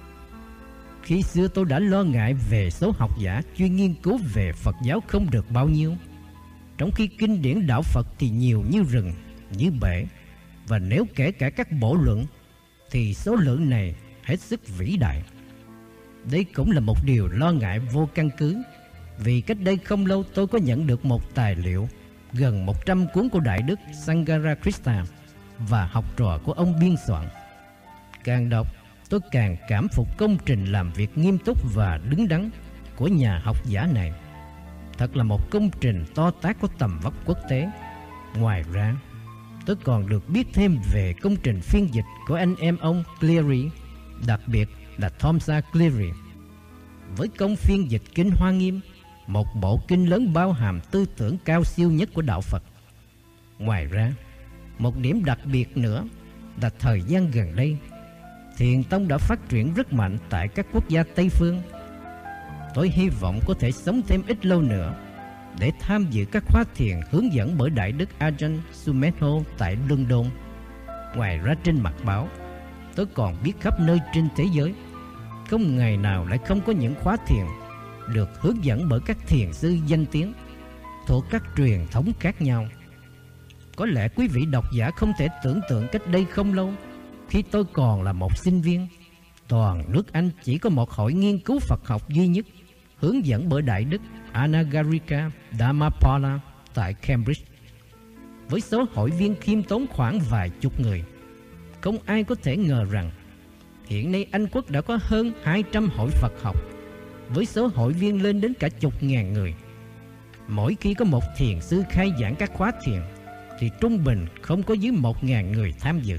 Khi xưa tôi đã lo ngại về số học giả chuyên nghiên cứu về Phật giáo không được bao nhiêu, trong khi kinh điển đạo Phật thì nhiều như rừng, như bể, và nếu kể cả các bộ luận thì số lượng này hết sức vĩ đại. Đây cũng là một điều lo ngại vô căn cứ, vì cách đây không lâu tôi có nhận được một tài liệu gần 100 cuốn của Đại Đức Sangarakrishna và học trò của ông biên soạn. Càng đọc, tôi càng cảm phục công trình làm việc nghiêm túc và đứng đắn của nhà học giả này. Thật là một công trình to tát có tầm vóc quốc tế. Ngoài ra, tôi còn được biết thêm về công trình phiên dịch của anh em ông Cleary, đặc biệt là Thomas Cleary, với công phiên dịch Kinh Hoa Nghiêm, một bộ kinh lớn bao hàm tư tưởng cao siêu nhất của đạo Phật. Ngoài ra, một điểm đặc biệt nữa là thời gian gần đây, Thiền tông đã phát triển rất mạnh tại các quốc gia Tây Phương. Tôi hy vọng có thể sống thêm ít lâu nữa để tham dự các khóa thiền hướng dẫn bởi Đại Đức Ajahn Sumedho tại London. Ngoài ra trên mặt báo, tôi còn biết khắp nơi trên thế giới, không ngày nào lại không có những khóa thiền được hướng dẫn bởi các thiền sư danh tiếng. thuộc các truyền thống khác nhau. Có lẽ quý vị độc giả không thể tưởng tượng cách đây không lâu, khi tôi còn là một sinh viên, toàn nước Anh chỉ có một hội nghiên cứu Phật học duy nhất, hướng dẫn bởi Đại đức Anagarika Dhammapada tại Cambridge. Với số hội viên khiêm tốn khoảng vài chục người, không ai có thể ngờ rằng hiện nay Anh Quốc đã có hơn 200 hội Phật học, với số hội viên lên đến cả chục ngàn người. Mỗi khi có một thiền sư khai giảng các khóa thiền, thì trung bình không có dưới 1.000 người tham dự.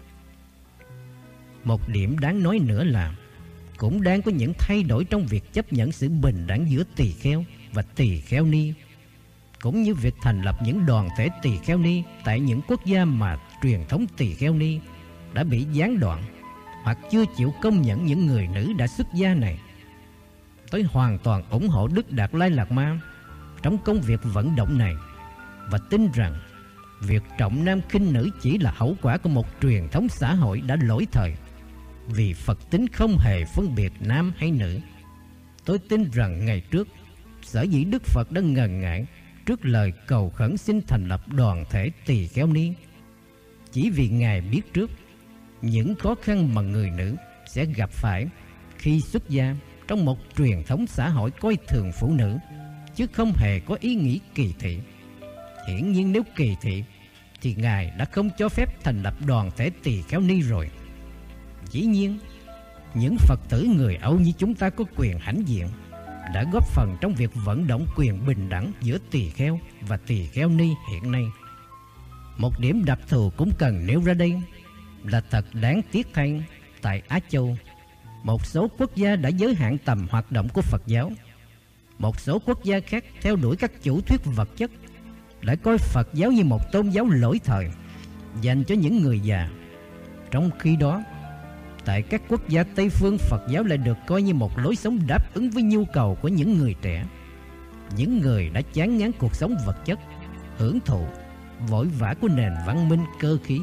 Một điểm đáng nói nữa là cũng đang có những thay đổi trong việc chấp nhận sự bình đẳng giữa tỳ kheo và tỳ kheo ni, cũng như việc thành lập những đoàn thể tỳ kheo ni tại những quốc gia mà truyền thống tỳ kheo ni đã bị gián đoạn hoặc chưa chịu công nhận những người nữ đã xuất gia này. Tôi hoàn toàn ủng hộ Đức Đạt Lai Lạt Ma trong công việc vận động này, và tin rằng việc trọng nam khinh nữ chỉ là hậu quả của một truyền thống xã hội đã lỗi thời, vì Phật tính không hề phân biệt nam hay nữ. Tôi tin rằng ngày trước, sở dĩ Đức Phật đã ngần ngại trước lời cầu khẩn xin thành lập đoàn thể tỳ kheo ni, chỉ vì Ngài biết trước những khó khăn mà người nữ sẽ gặp phải khi xuất gia trong một truyền thống xã hội coi thường phụ nữ, chứ không hề có ý nghĩ kỳ thị. Hiển nhiên nếu kỳ thị thì Ngài đã không cho phép thành lập đoàn thể tỳ kheo ni rồi. Dĩ nhiên, những Phật tử người Âu như chúng ta có quyền hãnh diện đã góp phần trong việc vận động quyền bình đẳng giữa tỳ kheo và tỳ kheo ni hiện nay. Một điểm đặc thù cũng cần nêu ra đây là thật đáng tiếc thay, tại Á Châu, một số quốc gia đã giới hạn tầm hoạt động của Phật giáo. Một số quốc gia khác theo đuổi các chủ thuyết vật chất, lại coi Phật giáo như một tôn giáo lỗi thời dành cho những người già. Trong khi đó, tại các quốc gia Tây phương, Phật giáo lại được coi như một lối sống đáp ứng với nhu cầu của những người trẻ, những người đã chán ngán cuộc sống vật chất, hưởng thụ, vội vã của nền văn minh cơ khí.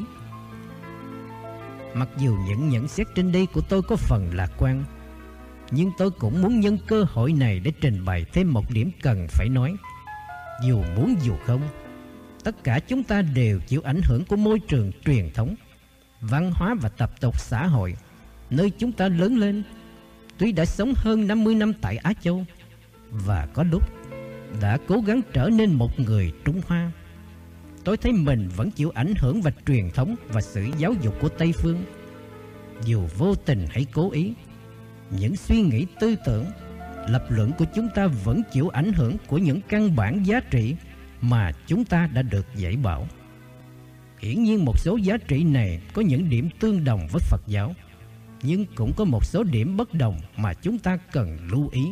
Mặc dù những nhận xét trên đây của tôi có phần lạc quan, nhưng tôi cũng muốn nhân cơ hội này để trình bày thêm một điểm cần phải nói. Dù muốn dù không, tất cả chúng ta đều chịu ảnh hưởng của môi trường truyền thống, văn hóa và tập tục xã hội nơi chúng ta lớn lên. Tuy đã sống hơn 50 năm tại Á Châu, và có lúc đã cố gắng trở nên một người Trung Hoa, tôi thấy mình vẫn chịu ảnh hưởng và truyền thống và sự giáo dục của Tây phương. Dù vô tình hay cố ý, những suy nghĩ tư tưởng, lập luận của chúng ta vẫn chịu ảnh hưởng của những căn bản giá trị mà chúng ta đã được dạy bảo. Hiển nhiên một số giá trị này có những điểm tương đồng với Phật giáo, nhưng cũng có một số điểm bất đồng mà chúng ta cần lưu ý.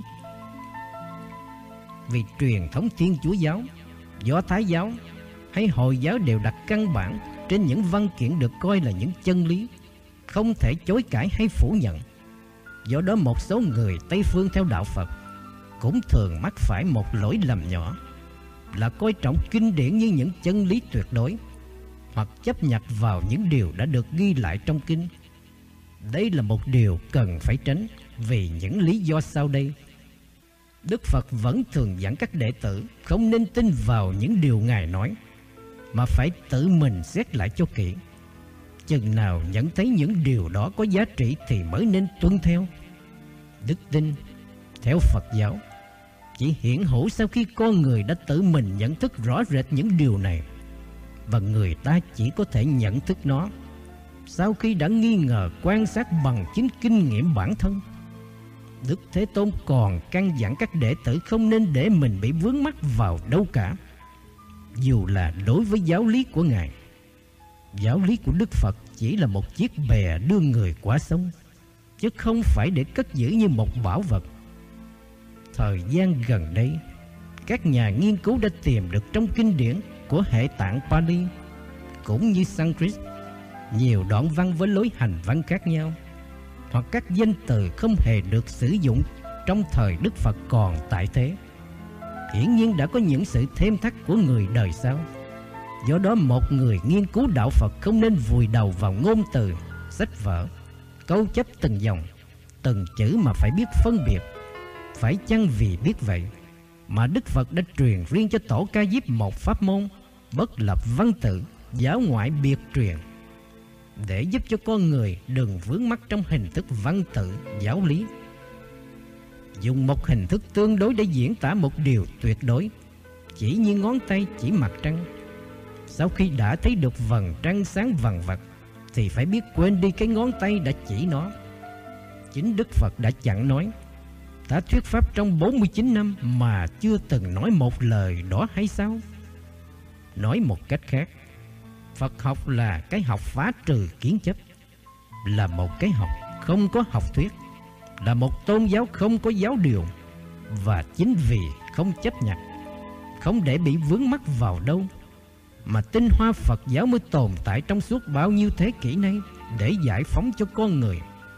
Vì truyền thống Thiên Chúa giáo, Do Thái giáo hay Hồi giáo đều đặt căn bản trên những văn kiện được coi là những chân lý không thể chối cãi hay phủ nhận. Do đó một số người Tây phương theo đạo Phật cũng thường mắc phải một lỗi lầm nhỏ là coi trọng kinh điển như những chân lý tuyệt đối, hoặc chấp nhận vào những điều đã được ghi lại trong kinh. Đây là một điều cần phải tránh vì những lý do sau đây. Đức Phật vẫn thường dặn các đệ tử không nên tin vào những điều Ngài nói, mà phải tự mình xét lại cho kỹ. Chừng nào nhận thấy những điều đó có giá trị thì mới nên tuân theo. Đức tin theo Phật giáo chỉ hiển hữu sau khi con người đã tự mình nhận thức rõ rệt những điều này, và người ta chỉ có thể nhận thức nó sau khi đã nghi ngờ quan sát bằng chính kinh nghiệm bản thân. Đức Thế Tôn còn căn dặn các đệ tử không nên để mình bị vướng mắc vào đâu cả, dù là đối với giáo lý của Ngài. Giáo lý của Đức Phật chỉ là một chiếc bè đưa người qua sông, chứ không phải để cất giữ như một bảo vật. Thời gian gần đây, các nhà nghiên cứu đã tìm được trong kinh điển của hệ tạng Pali cũng như Sanskrit nhiều đoạn văn với lối hành văn khác nhau, hoặc các danh từ không hề được sử dụng trong thời Đức Phật còn tại thế. Hiển nhiên đã có những sự thêm thắt của người đời sau. Do đó một người nghiên cứu đạo Phật không nên vùi đầu vào ngôn từ, sách vở, câu chấp từng dòng, từng chữ, mà phải biết phân biệt. Phải chăng vì biết vậy mà Đức Phật đã truyền riêng cho Tổ Ca Diếp một pháp môn bất lập văn tự, giáo ngoại biệt truyền, để giúp cho con người đừng vướng mắc trong hình thức văn tự giáo lý. Dùng một hình thức tương đối để diễn tả một điều tuyệt đối, chỉ như ngón tay chỉ mặt trăng. Sau khi đã thấy được vầng trăng sáng vằng vặc thì phải biết quên đi cái ngón tay đã chỉ nó. Chính Đức Phật đã chẳng nói: ta thuyết pháp trong 49 năm mà chưa từng nói một lời đó hay sao? Nói một cách khác, Phật học là cái học phá trừ kiến chấp, là một cái học không có học thuyết, là một tôn giáo không có giáo điều. Và chính vì không chấp nhận, không để bị vướng mắc vào đâu, mà tinh hoa Phật giáo mới tồn tại trong suốt bao nhiêu thế kỷ nay để giải phóng cho con người.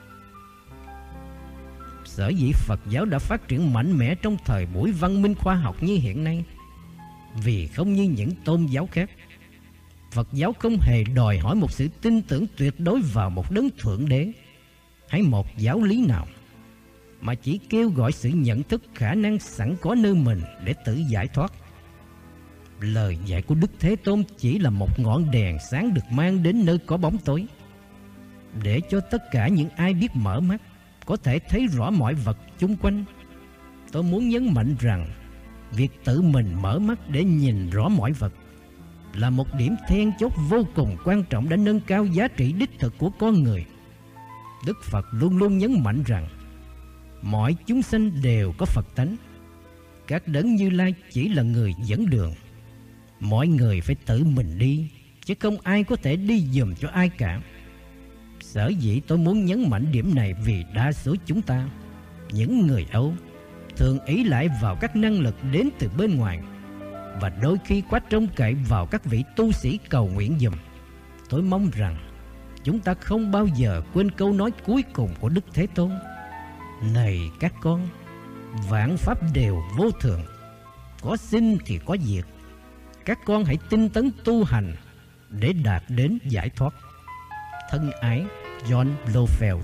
Sở dĩ Phật giáo đã phát triển mạnh mẽ trong thời buổi văn minh khoa học như hiện nay, vì không như những tôn giáo khác, Phật giáo không hề đòi hỏi một sự tin tưởng tuyệt đối vào một đấng thượng đế hay một giáo lý nào, mà chỉ kêu gọi sự nhận thức khả năng sẵn có nơi mình để tự giải thoát. Lời dạy của Đức Thế Tôn chỉ là một ngọn đèn sáng được mang đến nơi có bóng tối, để cho tất cả những ai biết mở mắt có thể thấy rõ mọi vật chung quanh. Tôi muốn nhấn mạnh rằng việc tự mình mở mắt để nhìn rõ mọi vật là một điểm then chốt vô cùng quan trọng đã nâng cao giá trị đích thực của con người. Đức Phật luôn luôn nhấn mạnh rằng mọi chúng sanh đều có Phật tánh. Các đấng Như Lai chỉ là người dẫn đường. Mọi người phải tự mình đi, chứ không ai có thể đi giùm cho ai cả. Sở dĩ tôi muốn nhấn mạnh điểm này vì đa số chúng ta, những người Âu, thường ý lại vào các năng lực đến từ bên ngoài, và đôi khi quá trông cậy vào các vị tu sĩ cầu nguyện giùm. Tôi mong rằng chúng ta không bao giờ quên câu nói cuối cùng của Đức Thế Tôn: này các con, vạn pháp đều vô thường, có sinh thì có diệt. Các con hãy tinh tấn tu hành để đạt đến giải thoát. Thân ái, John Blofeld.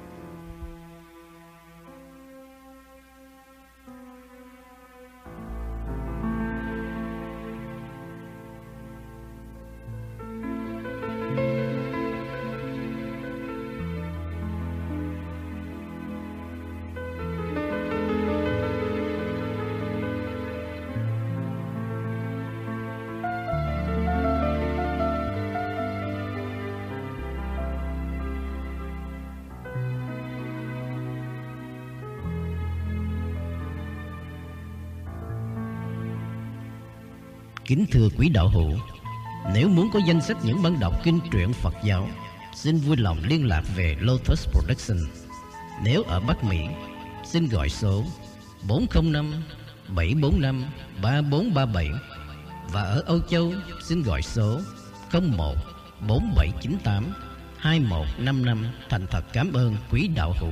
Kính thưa quý đạo hữu, nếu muốn có danh sách những bản đọc kinh truyện Phật giáo, xin vui lòng liên lạc về Lotus Production. Nếu ở Bắc Mỹ, xin gọi số 405-745-3437. Và ở Âu Châu, xin gọi số 01-4798-2155. Thành thật cảm ơn quý đạo hữu.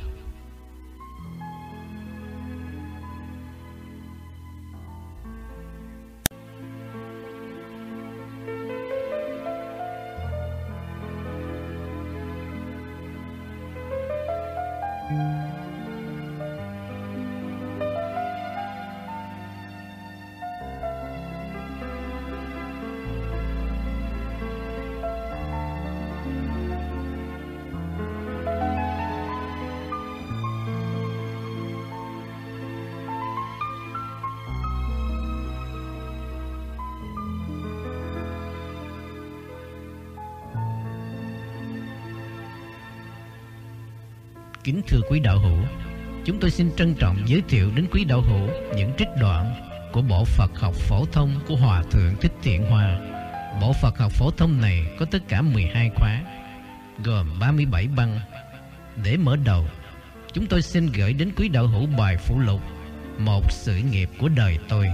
Kính thưa quý đạo hữu, chúng tôi xin trân trọng giới thiệu đến quý đạo hữu những trích đoạn của bộ Phật học phổ thông của Hòa Thượng Thích Thiện Hoa. Bộ Phật học phổ thông này có tất cả 12 khóa, gồm 37 băng. Để mở đầu, chúng tôi xin gửi đến quý đạo hữu bài phụ lục Một sự nghiệp của đời tôi.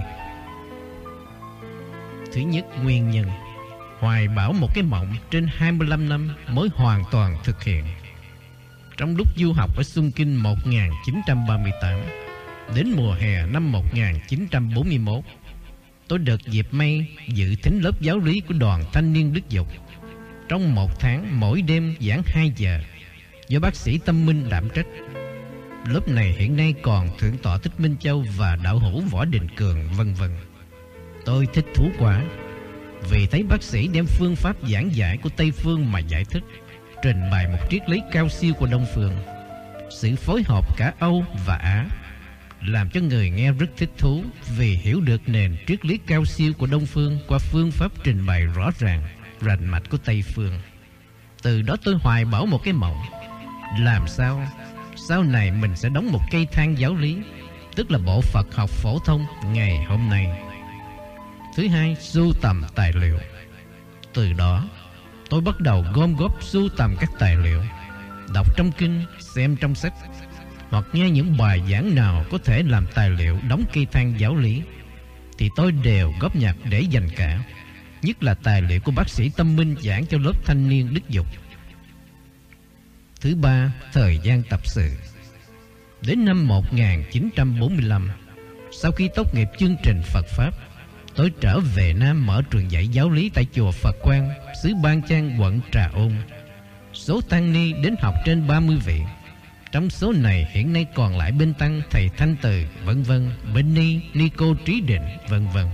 Thứ nhất, nguyên nhân. Hoài bão một cái mộng trên 25 năm mới hoàn toàn thực hiện. Trong lúc du học ở Xuân Kinh 1938 đến mùa hè năm 1941, tôi được dịp may dự thính lớp giáo lý của đoàn thanh niên Đức Dục. Trong một tháng mỗi đêm giảng 2 giờ, do bác sĩ Tâm Minh đảm trách. Lớp này hiện nay còn Thượng tọa Thích Minh Châu và đạo hữu Võ Đình Cường vân vân. Tôi thích thú quá vì thấy bác sĩ đem phương pháp giảng giải của Tây phương mà giải thích, trình bày một triết lý cao siêu của Đông phương. Sự phối hợp cả Âu và Á làm cho người nghe rất thích thú, vì hiểu được nền triết lý cao siêu của Đông phương qua phương pháp trình bày rõ ràng, rành mạch của Tây phương. Từ đó tôi hoài bão một cái mộng, làm sao sau này mình sẽ đóng một cây thang giáo lý, tức là bộ Phật học phổ thông ngày hôm nay. Thứ hai, sưu tầm tài liệu. Từ đó tôi bắt đầu gom góp sưu tầm các tài liệu, đọc trong kinh, xem trong sách, hoặc nghe những bài giảng nào có thể làm tài liệu đóng cây thang giáo lý thì tôi đều góp nhặt để dành cả, nhất là tài liệu của bác sĩ Tâm Minh giảng cho lớp thanh niên Đức Dục. Thứ ba, thời gian tập sự. Đến năm 1945, sau khi tốt nghiệp chương trình Phật Pháp, tôi trở về Nam mở trường dạy giáo lý tại chùa Phật Quang, xứ Ban Chang, quận Trà Ôn. Số tăng ni đến học trên 30 vị. Trong số này hiện nay còn lại bên tăng thầy Thanh Từ vân vân, bên ni ni cô Trí Định vân vân.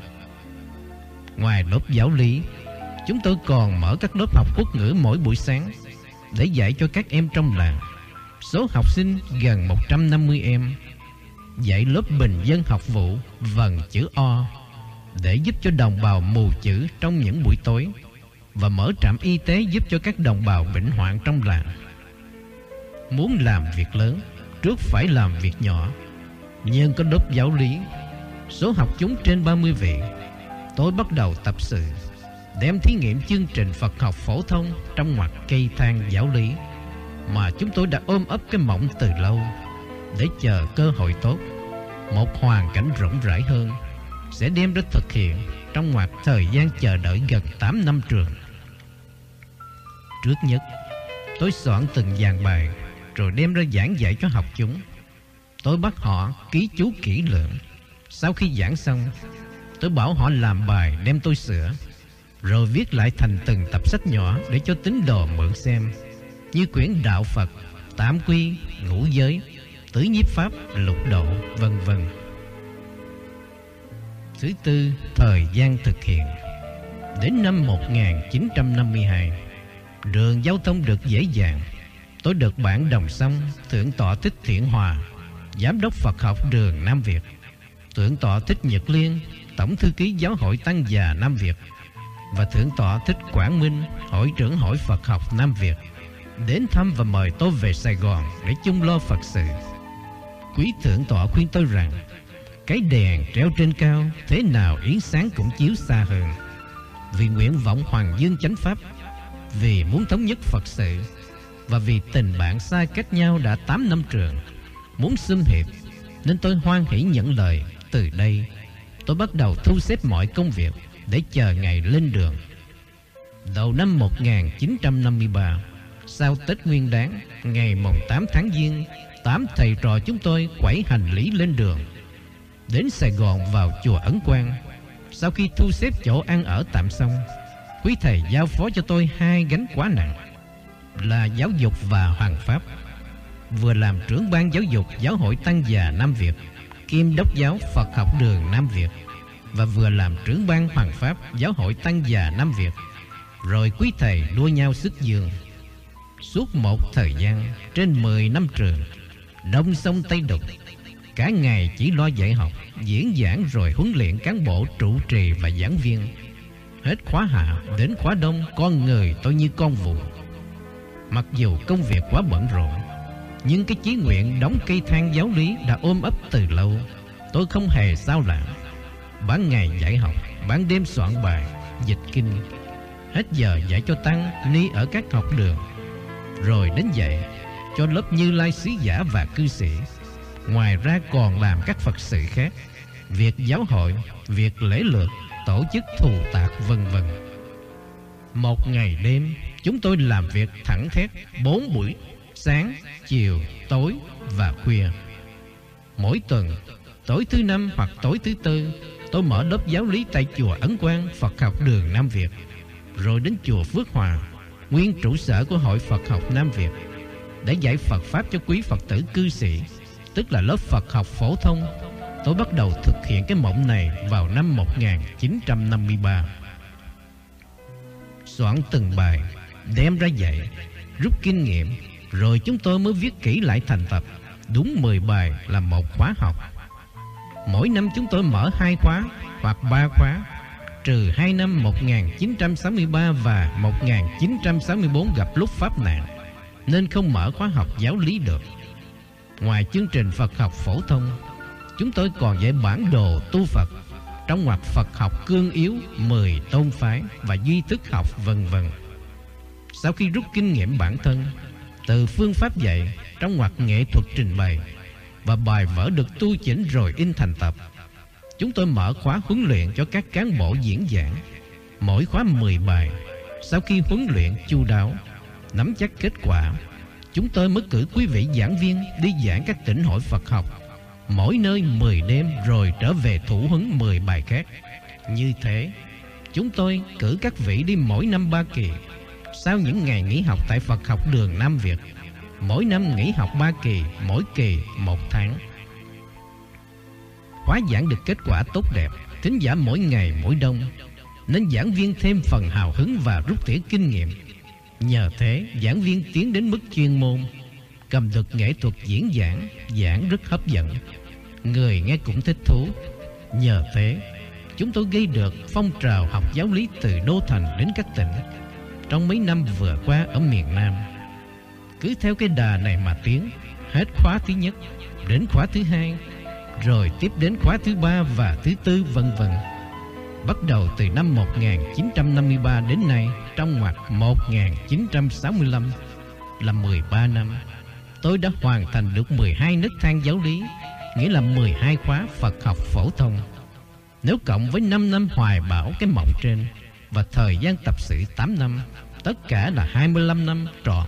Ngoài lớp giáo lý, chúng tôi còn mở các lớp học quốc ngữ mỗi buổi sáng để dạy cho các em trong làng. Số học sinh gần 150 em. Dạy lớp bình dân học vụ vần chữ O để giúp cho đồng bào mù chữ trong những buổi tối, và mở trạm y tế giúp cho các đồng bào bệnh hoạn trong làng. Muốn làm việc lớn, trước phải làm việc nhỏ. Nhưng có lớp giáo lý, số học chúng trên 30 vị, tôi bắt đầu tập sự, đem thí nghiệm chương trình Phật học phổ thông trong ngoặc cây thang giáo lý mà chúng tôi đã ôm ấp cái mộng từ lâu, để chờ cơ hội tốt, một hoàn cảnh rộng rãi hơn sẽ đem ra thực hiện trong ngoặc thời gian chờ đợi gần 8 năm trường. Trước nhất, tôi soạn từng dàn bài rồi đem ra giảng dạy cho học chúng. Tôi bắt họ ký chú kỹ lưỡng. Sau khi giảng xong, tôi bảo họ làm bài đem tôi sửa, rồi viết lại thành từng tập sách nhỏ để cho tín đồ mượn xem, như quyển Đạo Phật, Tám Quy, Ngũ Giới, Tứ Nhiếp Pháp, Lục Độ vân vân. Thứ tư, thời gian thực hiện. Đến năm 1952, đường giao thông được dễ dàng. Tôi được bạn đồng song Thượng tọa Thích Thiện Hòa, giám đốc Phật học đường Nam Việt, Thượng tọa Thích Nhật Liên, tổng thư ký Giáo hội Tăng già Nam Việt, và Thượng tọa Thích Quảng Minh, hội trưởng hội Phật học Nam Việt, đến thăm và mời tôi về Sài Gòn để chung lo Phật sự. Quý Thượng tọa khuyên tôi rằng cái đèn treo trên cao thế nào yến sáng cũng chiếu xa hơn. Vì nguyện vọng Hoàng Dương chánh pháp, vì muốn thống nhất Phật sự, và vì tình bạn xa cách nhau đã 8 năm trường, muốn xâm hiệp, nên tôi hoan hỷ nhận lời. Từ đây tôi bắt đầu thu xếp mọi công việc để chờ ngày lên đường. Đầu năm 1953, sau Tết Nguyên Đán, ngày mùng 8 tháng Giêng, 8 thầy trò chúng tôi quẩy hành lý lên đường đến Sài Gòn vào chùa Ấn Quang. Sau khi thu xếp chỗ ăn ở tạm xong, quý thầy giao phó cho tôi 2 gánh quá nặng là giáo dục và hoàng pháp. Vừa làm trưởng ban giáo dục Giáo hội Tăng già Nam Việt, kiêm đốc giáo Phật học đường Nam Việt, và vừa làm trưởng ban hoàng pháp Giáo hội Tăng già Nam Việt. Rồi quý thầy đua nhau xuất dương. Suốt một thời gian trên 10 năm trường, Đông sông Tây đục, cả ngày chỉ lo dạy học, diễn giảng, rồi huấn luyện cán bộ trụ trì và giảng viên. Hết khóa hạ đến khóa đông, con người tôi như con vụ. Mặc dù công việc quá bận rộn, nhưng cái chí nguyện đóng cây thang giáo lý đã ôm ấp từ lâu. Tôi không hề sao lãng. Ban ngày dạy học, ban đêm soạn bài, dịch kinh. Hết giờ dạy cho tăng ni ở các học đường, rồi đến dạy cho lớp Như Lai sứ giả và cư sĩ. Ngoài ra còn làm các Phật sự khác, việc giáo hội, việc lễ lượt, tổ chức thù tạc vân vân. Một ngày đêm, chúng tôi làm việc thẳng thét 4 buổi, sáng, chiều, tối và khuya. Mỗi tuần, tối thứ Năm hoặc tối thứ Tư, tôi mở lớp giáo lý tại chùa Ấn Quang, Phật học đường Nam Việt, rồi đến chùa Phước Hòa, nguyên trụ sở của hội Phật học Nam Việt, để dạy Phật Pháp cho quý Phật tử cư sĩ, tức là lớp Phật học phổ thông. Tôi bắt đầu thực hiện cái mộng này vào năm 1953. Soạn từng bài, đem ra dạy, rút kinh nghiệm, rồi chúng tôi mới viết kỹ lại thành tập. Đúng 10 bài là một khóa học. Mỗi năm chúng tôi mở 2 khóa hoặc 3 khóa, trừ 2 năm 1963 và 1964 gặp lúc pháp nạn, nên không mở khóa học giáo lý được. Ngoài chương trình Phật học phổ thông, chúng tôi còn dạy bản đồ tu Phật, trong ngoặc Phật học cương yếu, 10 tôn phái và duy thức học vân vân. Sau khi rút kinh nghiệm bản thân từ phương pháp dạy, trong ngoặc nghệ thuật trình bày và bài vở được tu chỉnh rồi in thành tập, chúng tôi mở khóa huấn luyện cho các cán bộ diễn giảng. Mỗi khóa 10 bài. Sau khi huấn luyện chu đáo, nắm chắc kết quả, chúng tôi mới cử quý vị giảng viên đi giảng các tỉnh hội Phật học, mỗi nơi 10 đêm rồi trở về thủ huấn 10 bài khác. Như thế, chúng tôi cử các vị đi mỗi năm 3 kỳ. Sau những ngày nghỉ học tại Phật học đường Nam Việt, mỗi năm nghỉ học 3 kỳ, mỗi kỳ 1 tháng. Khóa giảng được kết quả tốt đẹp, thính giả mỗi ngày mỗi đông, nên giảng viên thêm phần hào hứng và rút tỉa kinh nghiệm. Nhờ thế, giảng viên tiến đến mức chuyên môn, cầm được nghệ thuật diễn giảng rất hấp dẫn, người nghe cũng thích thú. Nhờ thế, chúng tôi gây được phong trào học giáo lý từ đô thành đến các tỉnh trong mấy năm vừa qua ở miền Nam. Cứ theo cái đà này mà tiến, hết khóa thứ nhất đến khóa thứ hai, rồi tiếp đến khóa thứ 3 và thứ 4 vân vân. Bắt đầu từ năm 1953 đến nay, trong ngoặc 1965 là 13 năm, tôi đã hoàn thành được 12 nấc thang giáo lý, nghĩa là 12 khóa Phật học phổ thông. Nếu cộng với 5 năm hoài bão cái mộng trên và thời gian tập sự 8 năm, tất cả là 25 năm trọn.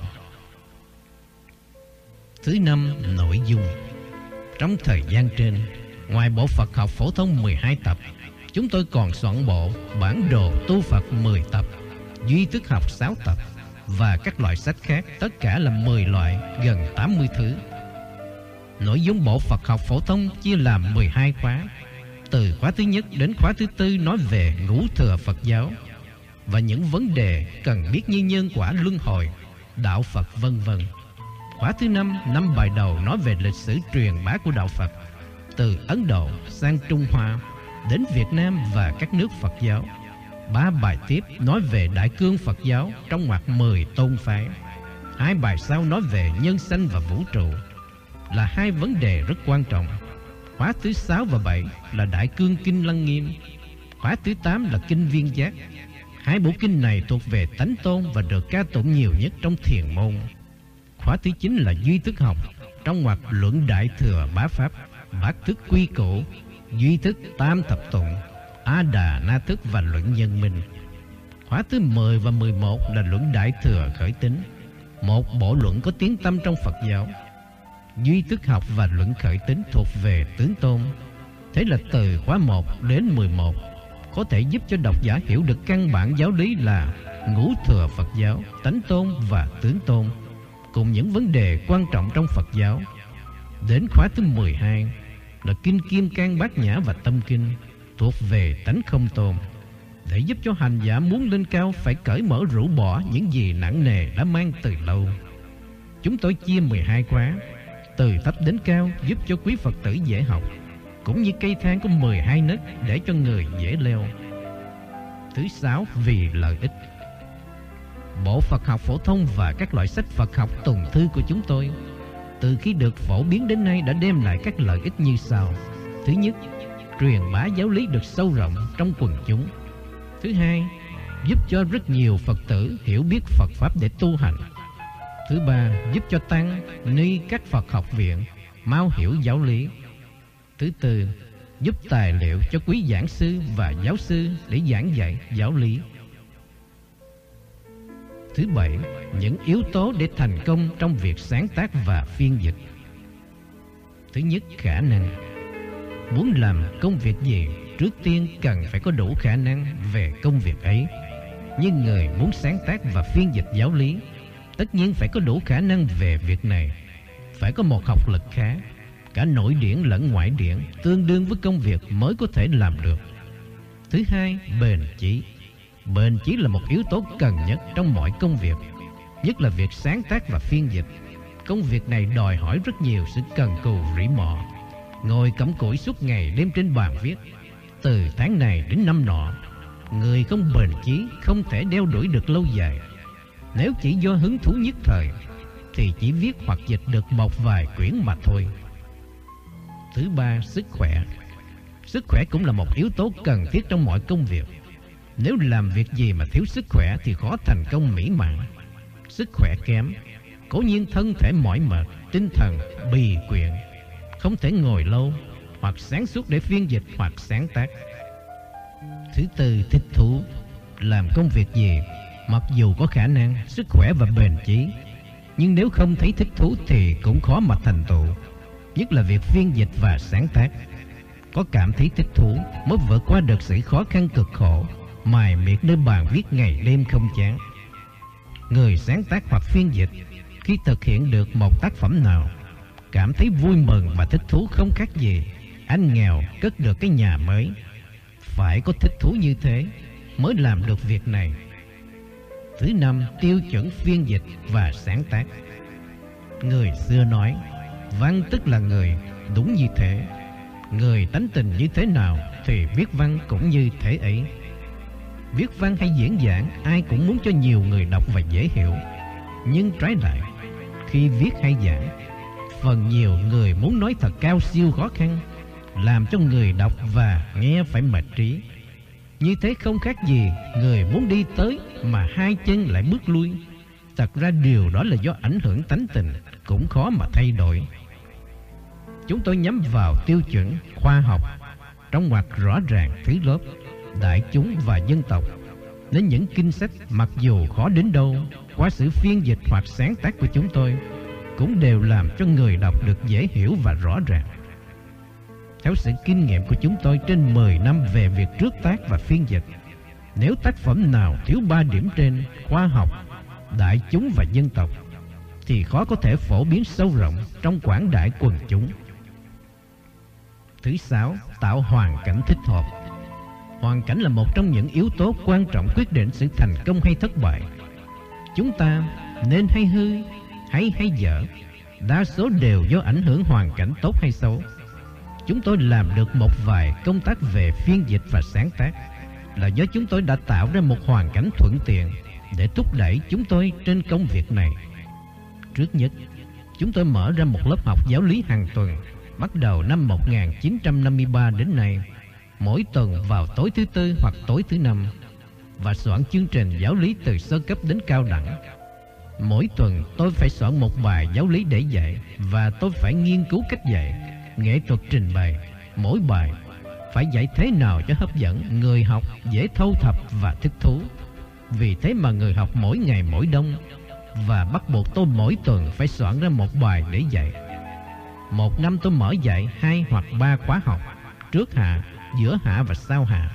Thứ năm, nội dung. Trong thời gian trên, ngoài bộ Phật học phổ thông 12 tập, chúng tôi còn soạn bộ bản đồ tu Phật 10 tập, duy thức học 6 tập và các loại sách khác, tất cả là 10 loại, gần 80 thứ. Nội dung bộ Phật học phổ thông chia làm 12 khóa. Từ khóa thứ nhất đến khóa thứ 4 nói về ngũ thừa Phật giáo và những vấn đề cần biết như nhân quả luân hồi, đạo Phật vân vân. Khóa thứ 5, 5 bài đầu nói về lịch sử truyền bá của đạo Phật từ Ấn Độ sang Trung Hoa đến Việt Nam và các nước Phật giáo. 3 bài tiếp nói về Đại cương Phật giáo trong ngoặc 10 tôn phái. 2 bài sau nói về nhân sanh và vũ trụ, là 2 vấn đề rất quan trọng. Khóa thứ 6 và 7 là Đại cương Kinh Lăng Nghiêm. Khóa thứ 8 là Kinh Viên Giác. 2 bộ kinh này thuộc về tánh tôn và được ca tụng nhiều nhất trong thiền môn. Khóa thứ 9 là duy thức học, trong ngoặc luận Đại thừa bá pháp, bát thức quy cổ, duy thức tam thập tụng, A Đà Na thức và luận nhân minh. Khóa thứ 10 và 11 là luận Đại thừa khởi tính, một bộ luận có tiếng tăm trong Phật giáo. Duy thức học và luận khởi tính thuộc về tướng tôn. Thế là từ khóa 1 đến 11 có thể giúp cho độc giả hiểu được căn bản giáo lý là ngũ thừa Phật giáo, tánh tôn và tướng tôn, cùng những vấn đề quan trọng trong Phật giáo. Đến khóa thứ 12 là Kinh Kim Cang Bát Nhã và Tâm Kinh, thuộc về tánh không tôn, để giúp cho hành giả muốn lên cao phải cởi mở rũ bỏ những gì nặng nề đã mang từ lâu. Chúng tôi chia 12 khóa, từ thấp đến cao, giúp cho quý Phật tử dễ học, cũng như cây thang có 12 nấc để cho người dễ leo. Thứ 6, vì lợi ích. Bộ Phật học phổ thông và các loại sách Phật học tùng thư của chúng tôi từ khi được phổ biến đến nay đã đem lại các lợi ích như sau. Thứ nhất, truyền bá giáo lý được sâu rộng trong quần chúng. Thứ hai, giúp cho rất nhiều Phật tử hiểu biết Phật Pháp để tu hành. Thứ ba, giúp cho tăng, ni các Phật học viện mau hiểu giáo lý. Thứ tư, giúp tài liệu cho quý giảng sư và giáo sư để giảng dạy giáo lý. Thứ bảy, những yếu tố để thành công trong việc sáng tác và phiên dịch. Thứ nhất, khả năng. Muốn làm công việc gì, trước tiên cần phải có đủ khả năng về công việc ấy. Nhưng người muốn sáng tác và phiên dịch giáo lý, tất nhiên phải có đủ khả năng về việc này. Phải có một học lực khá, cả nội điển lẫn ngoại điển, tương đương với công việc mới có thể làm được. Thứ hai, bền chí. Bền chí là một yếu tố cần nhất trong mọi công việc, nhất là việc sáng tác và phiên dịch. Công việc này đòi hỏi rất nhiều sự cần cù rỉ mò, ngồi cắm cụi suốt ngày đêm trên bàn viết, từ tháng này đến năm nọ. Người không bền chí không thể đeo đuổi được lâu dài. Nếu chỉ do hứng thú nhất thời thì chỉ viết hoặc dịch được một vài quyển mà thôi. Thứ ba, sức khỏe. Sức khỏe cũng là một yếu tố cần thiết trong mọi công việc. Nếu làm việc gì mà thiếu sức khỏe thì khó thành công mỹ mãn. Sức khỏe kém, cố nhiên thân thể mỏi mệt, tinh thần bì quyện, không thể ngồi lâu hoặc sáng suốt để phiên dịch hoặc sáng tác. Thứ tư, thích thú. Làm công việc gì, mặc dù có khả năng, sức khỏe và bền chí, nhưng nếu không thấy thích thú thì cũng khó mà thành tựu, nhất là việc phiên dịch và sáng tác. Có cảm thấy thích thú mới vượt qua được sự khó khăn cực khổ, mài miệt nơi bàn viết ngày đêm không chán. Người sáng tác hoặc phiên dịch khi thực hiện được một tác phẩm nào, cảm thấy vui mừng và thích thú không khác gì anh nghèo cất được cái nhà mới. Phải có thích thú như thế mới làm được việc này. Thứ năm, tiêu chuẩn phiên dịch và sáng tác. Người xưa nói, văn tức là người, đúng như thế. Người tánh tình như thế nào thì viết văn cũng như thế ấy. Viết văn hay diễn giảng, ai cũng muốn cho nhiều người đọc và dễ hiểu. Nhưng trái lại, khi viết hay giảng, phần nhiều người muốn nói thật cao siêu khó khăn, làm cho người đọc và nghe phải mệt trí. Như thế không khác gì người muốn đi tới mà hai chân lại bước lui. Thật ra điều đó là do ảnh hưởng tánh tình, cũng khó mà thay đổi. Chúng tôi nhắm vào tiêu chuẩn khoa học, trong ngoặc rõ ràng thứ lớp, đại chúng và dân tộc, nên những kinh sách mặc dù khó đến đâu, qua sự phiên dịch hoặc sáng tác của chúng tôi, cũng đều làm cho người đọc được dễ hiểu và rõ ràng. Theo sự kinh nghiệm của chúng tôi trên 10 năm về việc trước tác và phiên dịch, nếu tác phẩm nào thiếu 3 điểm trên khoa học, đại chúng và dân tộc thì khó có thể phổ biến sâu rộng trong quảng đại quần chúng. Thứ sáu, tạo hoàn cảnh thích hợp. Hoàn cảnh là một trong những yếu tố quan trọng quyết định sự thành công hay thất bại. Chúng ta nên hay hư, hay dở, đa số đều do ảnh hưởng hoàn cảnh tốt hay xấu. Chúng tôi làm được một vài công tác về phiên dịch và sáng tác là do chúng tôi đã tạo ra một hoàn cảnh thuận tiện để thúc đẩy chúng tôi trên công việc này. Trước nhất, chúng tôi mở ra một lớp học giáo lý hàng tuần bắt đầu năm 1953 đến nay, mỗi tuần vào tối thứ Tư hoặc tối thứ Năm, và soạn chương trình giáo lý từ sơ cấp đến cao đẳng. Mỗi tuần tôi phải soạn một bài giáo lý để dạy, và tôi phải nghiên cứu cách dạy, nghệ thuật trình bày mỗi bài, phải dạy thế nào cho hấp dẫn, người học dễ thâu thập và thích thú. Vì thế mà người học mỗi ngày mỗi đông, và bắt buộc tôi mỗi tuần phải soạn ra một bài để dạy. Một năm tôi mở dạy 2 hoặc 3 khóa học, trước hạ, giữa hạ và sau hạ.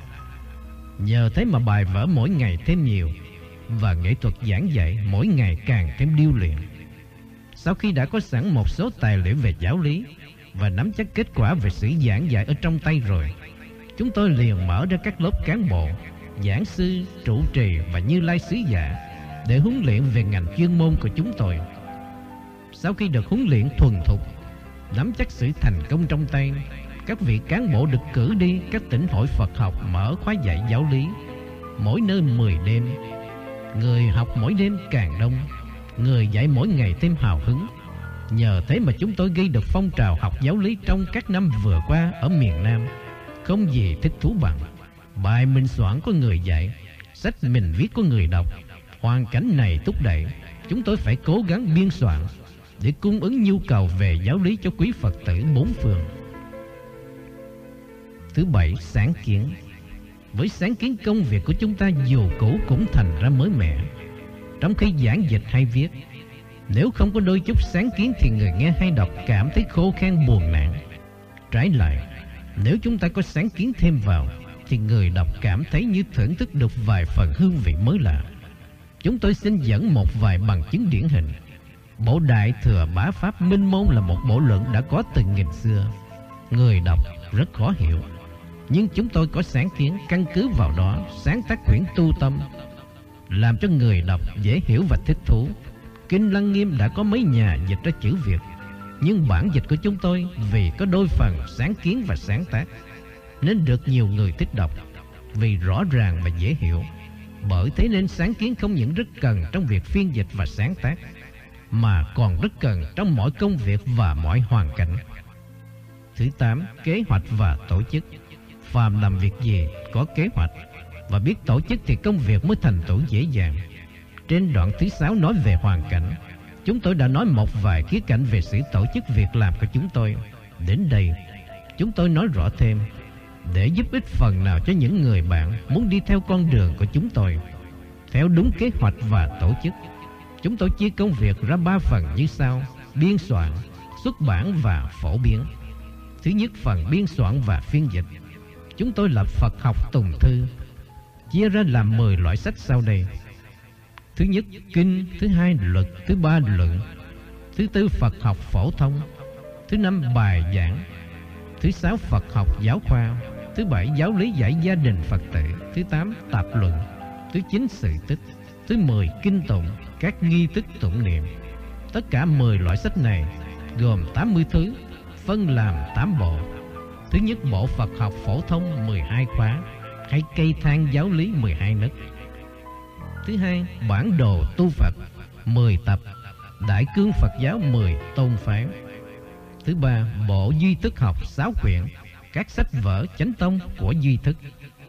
Nhờ thế mà bài vở mỗi ngày thêm nhiều, và nghệ thuật giảng dạy mỗi ngày càng thêm điêu luyện. Sau khi đã có sẵn một số tài liệu về giáo lý và nắm chắc kết quả về sự giảng dạy ở trong tay rồi, chúng tôi liền mở ra các lớp cán bộ, giảng sư, trụ trì và Như Lai sứ giả để huấn luyện về ngành chuyên môn của chúng tôi. Sau khi được huấn luyện thuần thục, nắm chắc sự thành công trong tay, các vị cán bộ được cử đi các tỉnh hội Phật học mở khóa dạy giáo lý, mỗi nơi 10 đêm. Người học mỗi đêm càng đông, người dạy mỗi ngày thêm hào hứng. Nhờ thế mà chúng tôi gây được phong trào học giáo lý trong các năm vừa qua ở miền Nam không gì thích thú bằng. Bài mình soạn có người dạy, sách mình viết có người đọc. Hoàn cảnh này thúc đẩy chúng tôi phải cố gắng biên soạn để cung ứng nhu cầu về giáo lý cho quý Phật tử bốn phường. Thứ bảy, sáng kiến. Với sáng kiến, công việc của chúng ta dù cũ cũng thành ra mới mẻ. Trong khi giảng dịch hay viết, nếu không có đôi chút sáng kiến thì người nghe hay đọc cảm thấy khô khan buồn nản. Trái lại, nếu chúng ta có sáng kiến thêm vào thì người đọc cảm thấy như thưởng thức được vài phần hương vị mới lạ. Chúng tôi xin dẫn một vài bằng chứng điển hình. Bộ Đại Thừa Bá Pháp Minh Môn là một bộ luận đã có từ nghìn xưa. Người đọc rất khó hiểu, nhưng chúng tôi có sáng kiến căn cứ vào đó sáng tác quyển tu tâm, làm cho người đọc dễ hiểu và thích thú. Kinh Lăng Nghiêm đã có mấy nhà dịch ra chữ Việt, nhưng bản dịch của chúng tôi vì có đôi phần sáng kiến và sáng tác nên được nhiều người thích đọc, vì rõ ràng và dễ hiểu. Bởi thế nên sáng kiến không những rất cần trong việc phiên dịch và sáng tác, mà còn rất cần trong mọi công việc và mọi hoàn cảnh. Thứ 8. Kế hoạch và tổ chức. Phàm làm việc gì có kế hoạch và biết tổ chức thì công việc mới thành tựu dễ dàng. Trên đoạn thứ 6 nói về hoàn cảnh, chúng tôi đã nói một vài khía cạnh về sự tổ chức việc làm của chúng tôi. Đến đây, chúng tôi nói rõ thêm để giúp ích phần nào cho những người bạn muốn đi theo con đường của chúng tôi theo đúng kế hoạch và tổ chức. Chúng tôi chia công việc ra 3 phần như sau: biên soạn, xuất bản và phổ biến. Thứ nhất, phần biên soạn và phiên dịch. Chúng tôi lập Phật học tùng thư, chia ra làm 10 loại sách sau đây. Thứ nhất, kinh. Thứ hai, luật. Thứ ba, luận. Thứ tư, Phật học phổ thông. Thứ năm, bài giảng. Thứ sáu, Phật học giáo khoa. Thứ bảy, giáo lý dạy gia đình Phật tử. Thứ tám, tạp luận. Thứ chín, sự tích. Thứ 10, kinh tụng, các nghi thức tụng niệm. Tất cả 10 loại sách này gồm 80 thứ, phân làm 8 bộ. Thứ nhất, bộ Phật học phổ thông 12 khóa, hay cây thang giáo lý 12 nấc. Thứ hai, bản đồ tu Phật 10 tập, đại cương Phật giáo 10 tôn phái. Thứ ba, bộ duy thức học 6 quyển, các sách vở chánh tông của duy thức.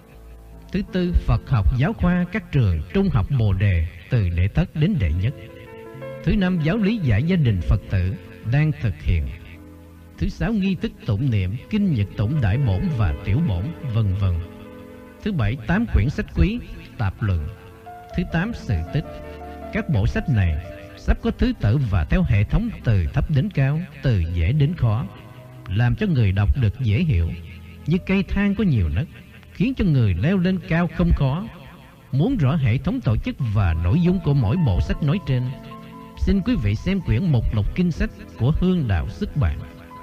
Thứ tư, Phật học giáo khoa các trường trung học Bồ Đề từ đệ thất đến đệ nhất. Thứ năm, giáo lý dạy gia đình Phật tử đang thực hiện. Thứ sáu, nghi thức tụng niệm, kinh nhật tụng đại bổn và tiểu bổn, vân vân. Thứ bảy, 8 quyển sách quý, tạp luận. Thứ 8, sự tích. Các bộ sách này sắp có thứ tự và theo hệ thống từ thấp đến cao, từ dễ đến khó, làm cho người đọc được dễ hiểu, như cây thang có nhiều nấc, khiến cho người leo lên cao không khó. Muốn rõ hệ thống tổ chức và nội dung của mỗi bộ sách nói trên, xin quý vị xem quyển mục lục kinh sách của Hương Đạo xuất bản.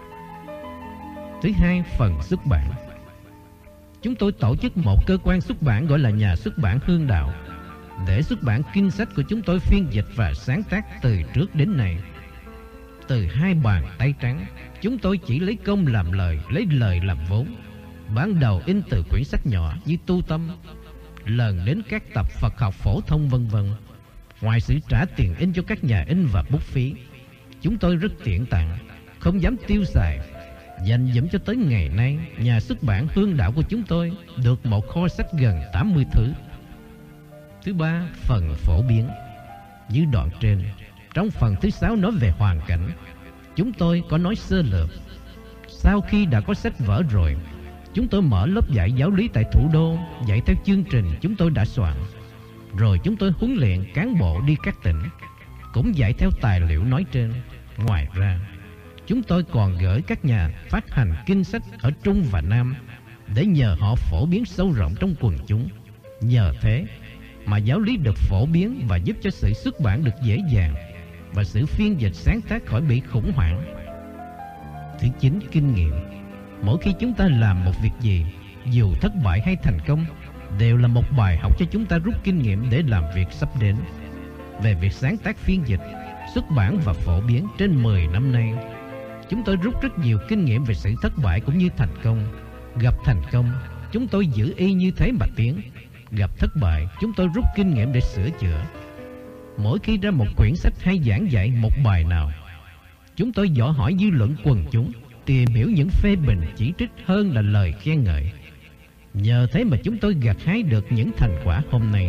Thứ hai, phần xuất bản. Chúng tôi tổ chức một cơ quan xuất bản gọi là Nhà xuất bản Hương Đạo để xuất bản kinh sách của chúng tôi phiên dịch và sáng tác từ trước đến nay. Từ 2 bàn tay trắng, chúng tôi chỉ lấy công làm lời, lấy lời làm vốn. Ban đầu in từ quyển sách nhỏ như tu tâm, lần đến các tập Phật học phổ thông vân vân. Ngoài sự trả tiền in cho các nhà in và bút phí, chúng tôi rất tiện tặng, không dám tiêu xài. Dành dụm cho tới ngày nay, Nhà xuất bản Hương Đạo của chúng tôi được một kho sách gần 80 thứ. Thứ ba, phần phổ biến. Như đoạn trên, trong phần thứ 6 nói về hoàn cảnh, chúng tôi có nói sơ lược. Sau khi đã có sách vở rồi, chúng tôi mở lớp dạy giáo lý tại thủ đô, dạy theo chương trình chúng tôi đã soạn. Rồi chúng tôi huấn luyện cán bộ đi các tỉnh, cũng dạy theo tài liệu nói trên. Ngoài ra, chúng tôi còn gửi các nhà phát hành kinh sách ở Trung và Nam để nhờ họ phổ biến sâu rộng trong quần chúng. Nhờ thế mà giáo lý được phổ biến và giúp cho sự xuất bản được dễ dàng và sự phiên dịch sáng tác khỏi bị khủng hoảng. Thứ 9, kinh nghiệm. Mỗi khi chúng ta làm một việc gì, dù thất bại hay thành công, đều là một bài học cho chúng ta rút kinh nghiệm để làm việc sắp đến. Về việc sáng tác phiên dịch, xuất bản và phổ biến trên 10 năm nay, chúng tôi rút rất nhiều kinh nghiệm về sự thất bại cũng như thành công. Gặp thành công, chúng tôi giữ y như thế mà tiến. Gặp thất bại, chúng tôi rút kinh nghiệm để sửa chữa. Mỗi khi ra một quyển sách hay giảng dạy một bài nào, chúng tôi dò hỏi dư luận quần chúng, tìm hiểu những phê bình chỉ trích hơn là lời khen ngợi. Nhờ thế mà chúng tôi gặt hái được những thành quả hôm nay.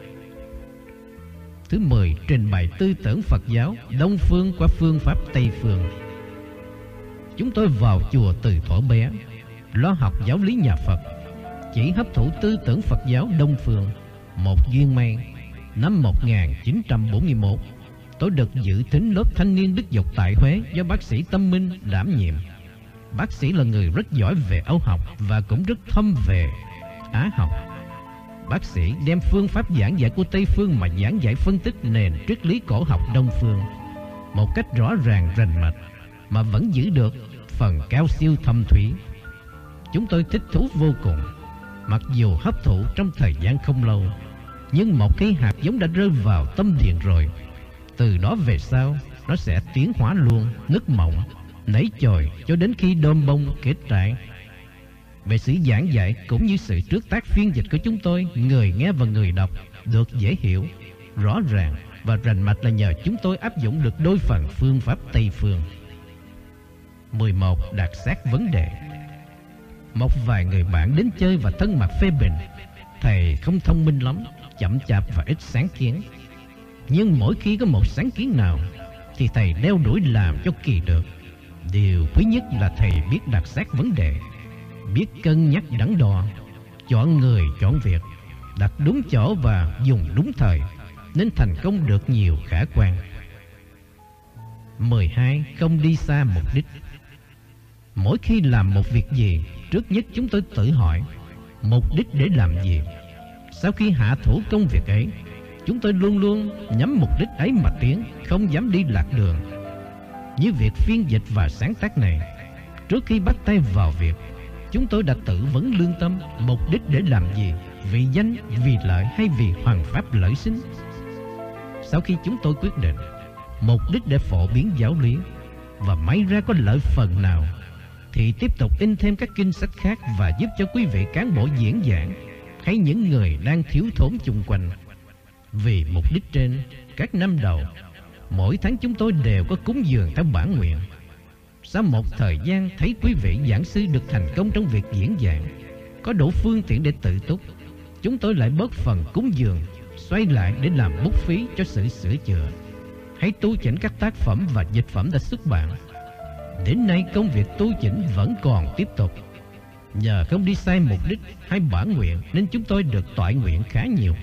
Thứ 10, trình bày tư tưởng Phật giáo Đông phương qua phương pháp Tây phương. Chúng tôi vào chùa từ thuở bé, lo học giáo lý nhà Phật, chỉ hấp thụ tư tưởng Phật giáo Đông phương. Một duyên may, năm 1941, tôi được dự thính lớp thanh niên đức dục tại Huế do bác sĩ Tâm Minh đảm nhiệm. Bác sĩ là người rất giỏi về Âu học và cũng rất thâm về Á học. Bác sĩ đem phương pháp giảng dạy của Tây phương mà giảng dạy phân tích nền triết lý cổ học Đông phương. một cách rõ ràng rành mạch mà vẫn giữ được phần cao siêu thâm thúy. Chúng tôi thích thú vô cùng, mặc dù hấp thụ trong thời gian không lâu, nhưng một cái hạt giống đã rơi vào tâm điền rồi. Từ đó về sau, nó sẽ tiến hóa luôn, nứt mộng, nảy chồi cho đến khi đơm bông kết trái. Về sự giảng dạy cũng như sự trước tác phiên dịch của chúng tôi, người nghe và người đọc được dễ hiểu, rõ ràng và rành mạch là nhờ chúng tôi áp dụng được đôi phần phương pháp Tây phương. 11. Đạt xác vấn đề. Một vài người bạn đến chơi và thân mật phê bình thầy không thông minh lắm, chậm chạp và ít sáng kiến. Nhưng mỗi khi có một sáng kiến nào thì thầy đeo đuổi làm cho kỳ được. Điều quý nhất là thầy biết đặt xác vấn đề, biết cân nhắc đắn đo, chọn người chọn việc, đặt đúng chỗ và dùng đúng thời, nên thành công được nhiều khả quan. 12. Không đi xa mục đích. Mỗi khi làm một việc gì, trước nhất chúng tôi tự hỏi mục đích để làm gì. Sau khi hạ thủ công việc ấy, chúng tôi luôn luôn nhắm mục đích ấy mà tiến, không dám đi lạc đường. Như việc phiên dịch và sáng tác này, trước khi bắt tay vào việc, chúng tôi đã tự vấn lương tâm mục đích để làm gì, vì danh, vì lợi hay vì hoằng pháp lợi sinh. Sau khi chúng tôi quyết định mục đích để phổ biến giáo lý và may ra có lợi phần nào, thì tiếp tục in thêm các kinh sách khác và giúp cho quý vị cán bộ diễn giảng hay những người đang thiếu thốn chung quanh. Vì mục đích trên, các năm đầu, mỗi tháng chúng tôi đều có cúng dường theo bản nguyện. Sau một thời gian thấy quý vị giảng sư được thành công trong việc diễn giảng, có đủ phương tiện để tự túc, chúng tôi lại bớt phần cúng dường, xoay lại để làm bút phí cho sự sửa chữa hay tu chỉnh các tác phẩm và dịch phẩm đã xuất bản. Đến nay công việc tu chỉnh vẫn còn tiếp tục. Nhờ không đi sai mục đích hay bản nguyện nên chúng tôi được toại nguyện khá nhiều.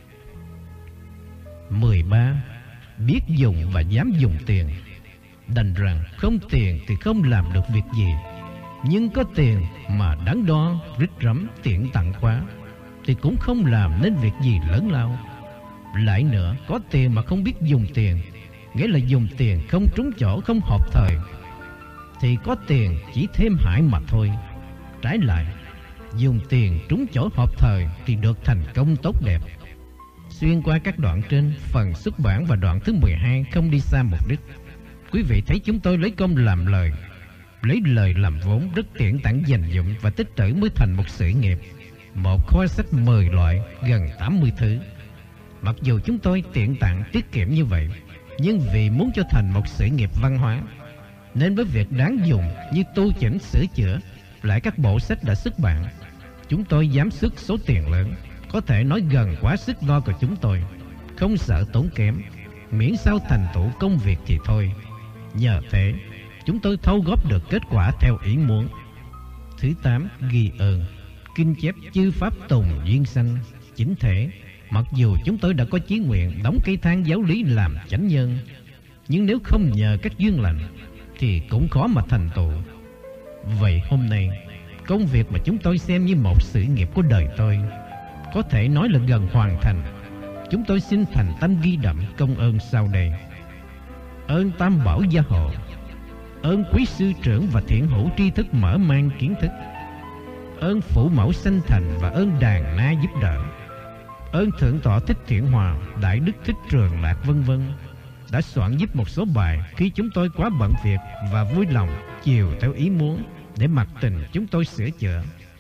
13. Biết dùng và dám dùng tiền. Đành rằng không tiền thì không làm được việc gì, nhưng có tiền mà đắn đo, rít rắm, tiện tặng quá thì cũng không làm nên việc gì lớn lao. Lại nữa, có tiền mà không biết dùng tiền, nghĩa là dùng tiền không trúng chỗ, không hợp thời, thì có tiền chỉ thêm hại mà thôi. Trái lại, dùng tiền trúng chỗ hợp thời thì được thành công tốt đẹp. Xuyên qua các đoạn trên, phần xuất bản và đoạn thứ 12 không đi xa mục đích, quý vị thấy chúng tôi lấy công làm lời, lấy lời làm vốn, rất tiện tặng dành dụng và tích trữ mới thành một sự nghiệp, một kho sách 10 loại, gần 80 thứ. Mặc dù chúng tôi tiện tặng tiết kiệm như vậy, nhưng vì muốn cho thành một sự nghiệp văn hóa, nên với việc đáng dùng như tu chỉnh sửa chữa lại các bộ sách đã xuất bản, chúng tôi dám xuất số tiền lớn, có thể nói gần quá sức lo của chúng tôi, không sợ tốn kém, miễn sao thành tựu công việc thì thôi. Nhờ thế, chúng tôi thâu góp được kết quả theo ý muốn. Thứ 8. Ghi ơn. Kinh chép chư pháp tùng duyên sanh chính thể. Mặc dù chúng tôi đã có chí nguyện đóng cây thang giáo lý làm chánh nhân, nhưng nếu không nhờ các duyên lành thì cũng khó mà thành tựu. Vậy hôm nay, công việc mà chúng tôi xem như một sự nghiệp của đời tôi, có thể nói là gần hoàn thành. Chúng tôi xin thành tâm ghi đậm công ơn sau đây. Ơn Tam Bảo gia hộ, ơn quý sư trưởng và thiện hữu tri thức mở mang kiến thức, ơn phụ mẫu sanh thành và ơn đàn na giúp đỡ, ơn thượng tọa Thích Thiện Hòa, đại đức Thích Trường Lạc vân vân đã soạn giúp một số bài khi chúng tôi quá bận việc và vui lòng chiều theo ý muốn để mặc tình chúng tôi sửa chữa.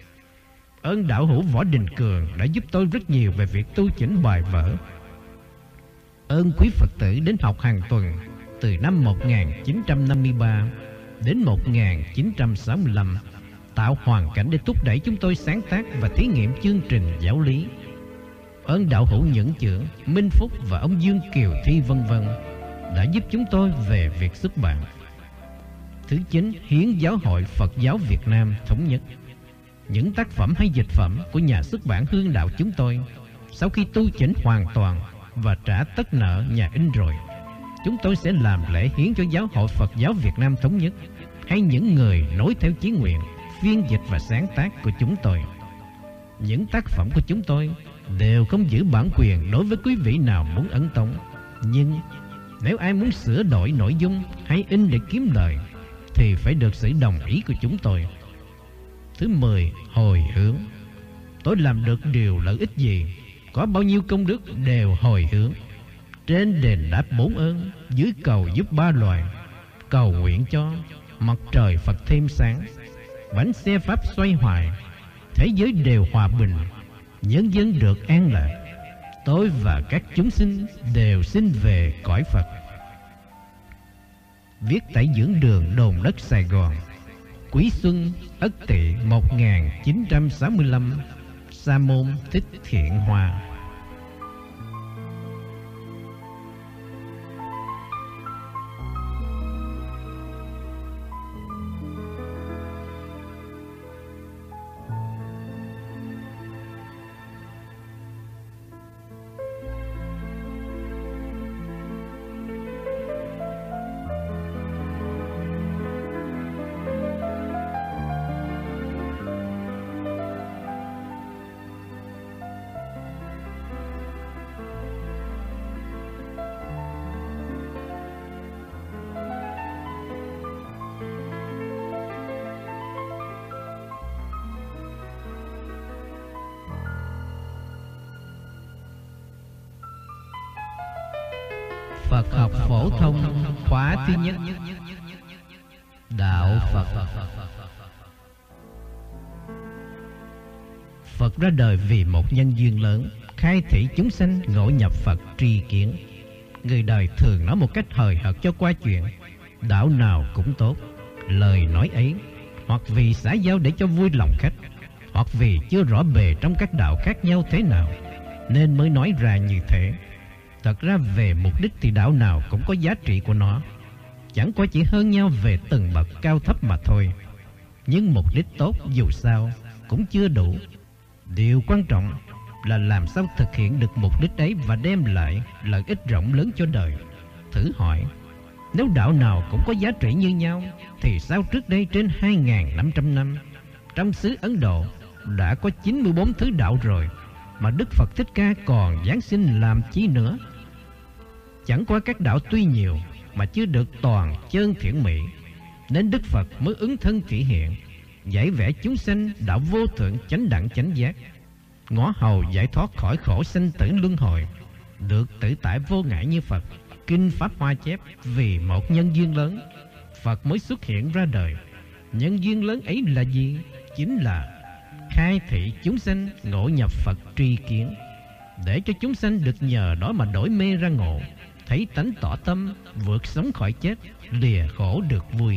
Ơn đạo hữu Võ Đình Cường đã giúp tôi rất nhiều về việc tu chỉnh bài vở. Ơn quý Phật tử đến học hàng tuần từ năm 1953 đến 1965, tạo hoàn cảnh để thúc đẩy chúng tôi sáng tác và thí nghiệm chương trình giáo lý. Ơn đạo hữu Nhẫn Chưởng, Minh Phúc và ông Dương Kiều Thi vân vân đã giúp chúng tôi về việc xuất bản. Thứ 9. Hiến Giáo hội Phật giáo Việt Nam Thống nhất. Những tác phẩm hay dịch phẩm của nhà xuất bản Hương Đạo chúng tôi, sau khi tu chỉnh hoàn toàn và trả tất nợ nhà in rồi, chúng tôi sẽ làm lễ hiến cho Giáo hội Phật giáo Việt Nam Thống nhất hay những người nối theo chí nguyện phiên dịch và sáng tác của chúng tôi. Những tác phẩm của chúng tôi đều không giữ bản quyền đối với quý vị nào muốn ấn tống, nhưng Nếu ai muốn sửa đổi nội dung hay in để kiếm lời thì phải được sự đồng ý của chúng tôi. Thứ 10. Hồi hướng. Tôi làm được điều lợi ích gì, có bao nhiêu công đức đều hồi hướng. Trên đền đáp 4 ơn, dưới cầu giúp 3 loài. Cầu nguyện cho mặt trời Phật thêm sáng, bánh xe Pháp xoay hoài, thế giới đều hòa bình, nhân dân được an lạc. Tôi và các chúng sinh đều xin về cõi Phật. Viết tại dưỡng đường Đồn Đất Sài Gòn, Quý Xuân Ất Tỵ 1965. Sa môn Thích Thiện Hòa. Phật học phổ thông khóa thứ nhất. Đạo Phật. Phật ra đời vì một nhân duyên lớn, khai thị chúng sanh ngộ nhập Phật tri kiến. Người đời thường nói một cách hời hợt cho qua chuyện, đạo nào cũng tốt. Lời nói ấy hoặc vì xã giao để cho vui lòng khách, hoặc vì chưa rõ bề trong các đạo khác nhau thế nào, nên mới nói ra như thế. Thật ra về mục đích thì đạo nào cũng có giá trị của nó, chẳng qua chỉ hơn nhau về từng bậc cao thấp mà thôi. Nhưng mục đích tốt dù sao cũng chưa đủ. Điều quan trọng là làm sao thực hiện được mục đích ấy và đem lại lợi ích rộng lớn cho đời. Thử hỏi, nếu đạo nào cũng có giá trị như nhau thì sao trước đây trên 2.500 năm trong xứ Ấn Độ đã có 94 thứ đạo rồi, mà Đức Phật Thích Ca còn giáng sinh làm chi nữa? Chẳng qua các đạo tuy nhiều mà chưa được toàn chân thiện mỹ, nên Đức Phật mới ứng thân thị hiện, giải vẽ chúng sanh đạo vô thượng chánh đẳng chánh giác, ngõ hầu giải thoát khỏi khổ sanh tử luân hồi, được tự tại vô ngại như Phật. Kinh Pháp Hoa chép, vì một nhân duyên lớn Phật mới xuất hiện ra đời. Nhân duyên lớn ấy là gì? Chính là khai thị chúng sanh ngộ nhập Phật tri kiến, để cho chúng sanh được nhờ đó mà đổi mê ra ngộ, thấy tánh tỏ tâm, vượt sống khỏi chết, lìa khổ được vui.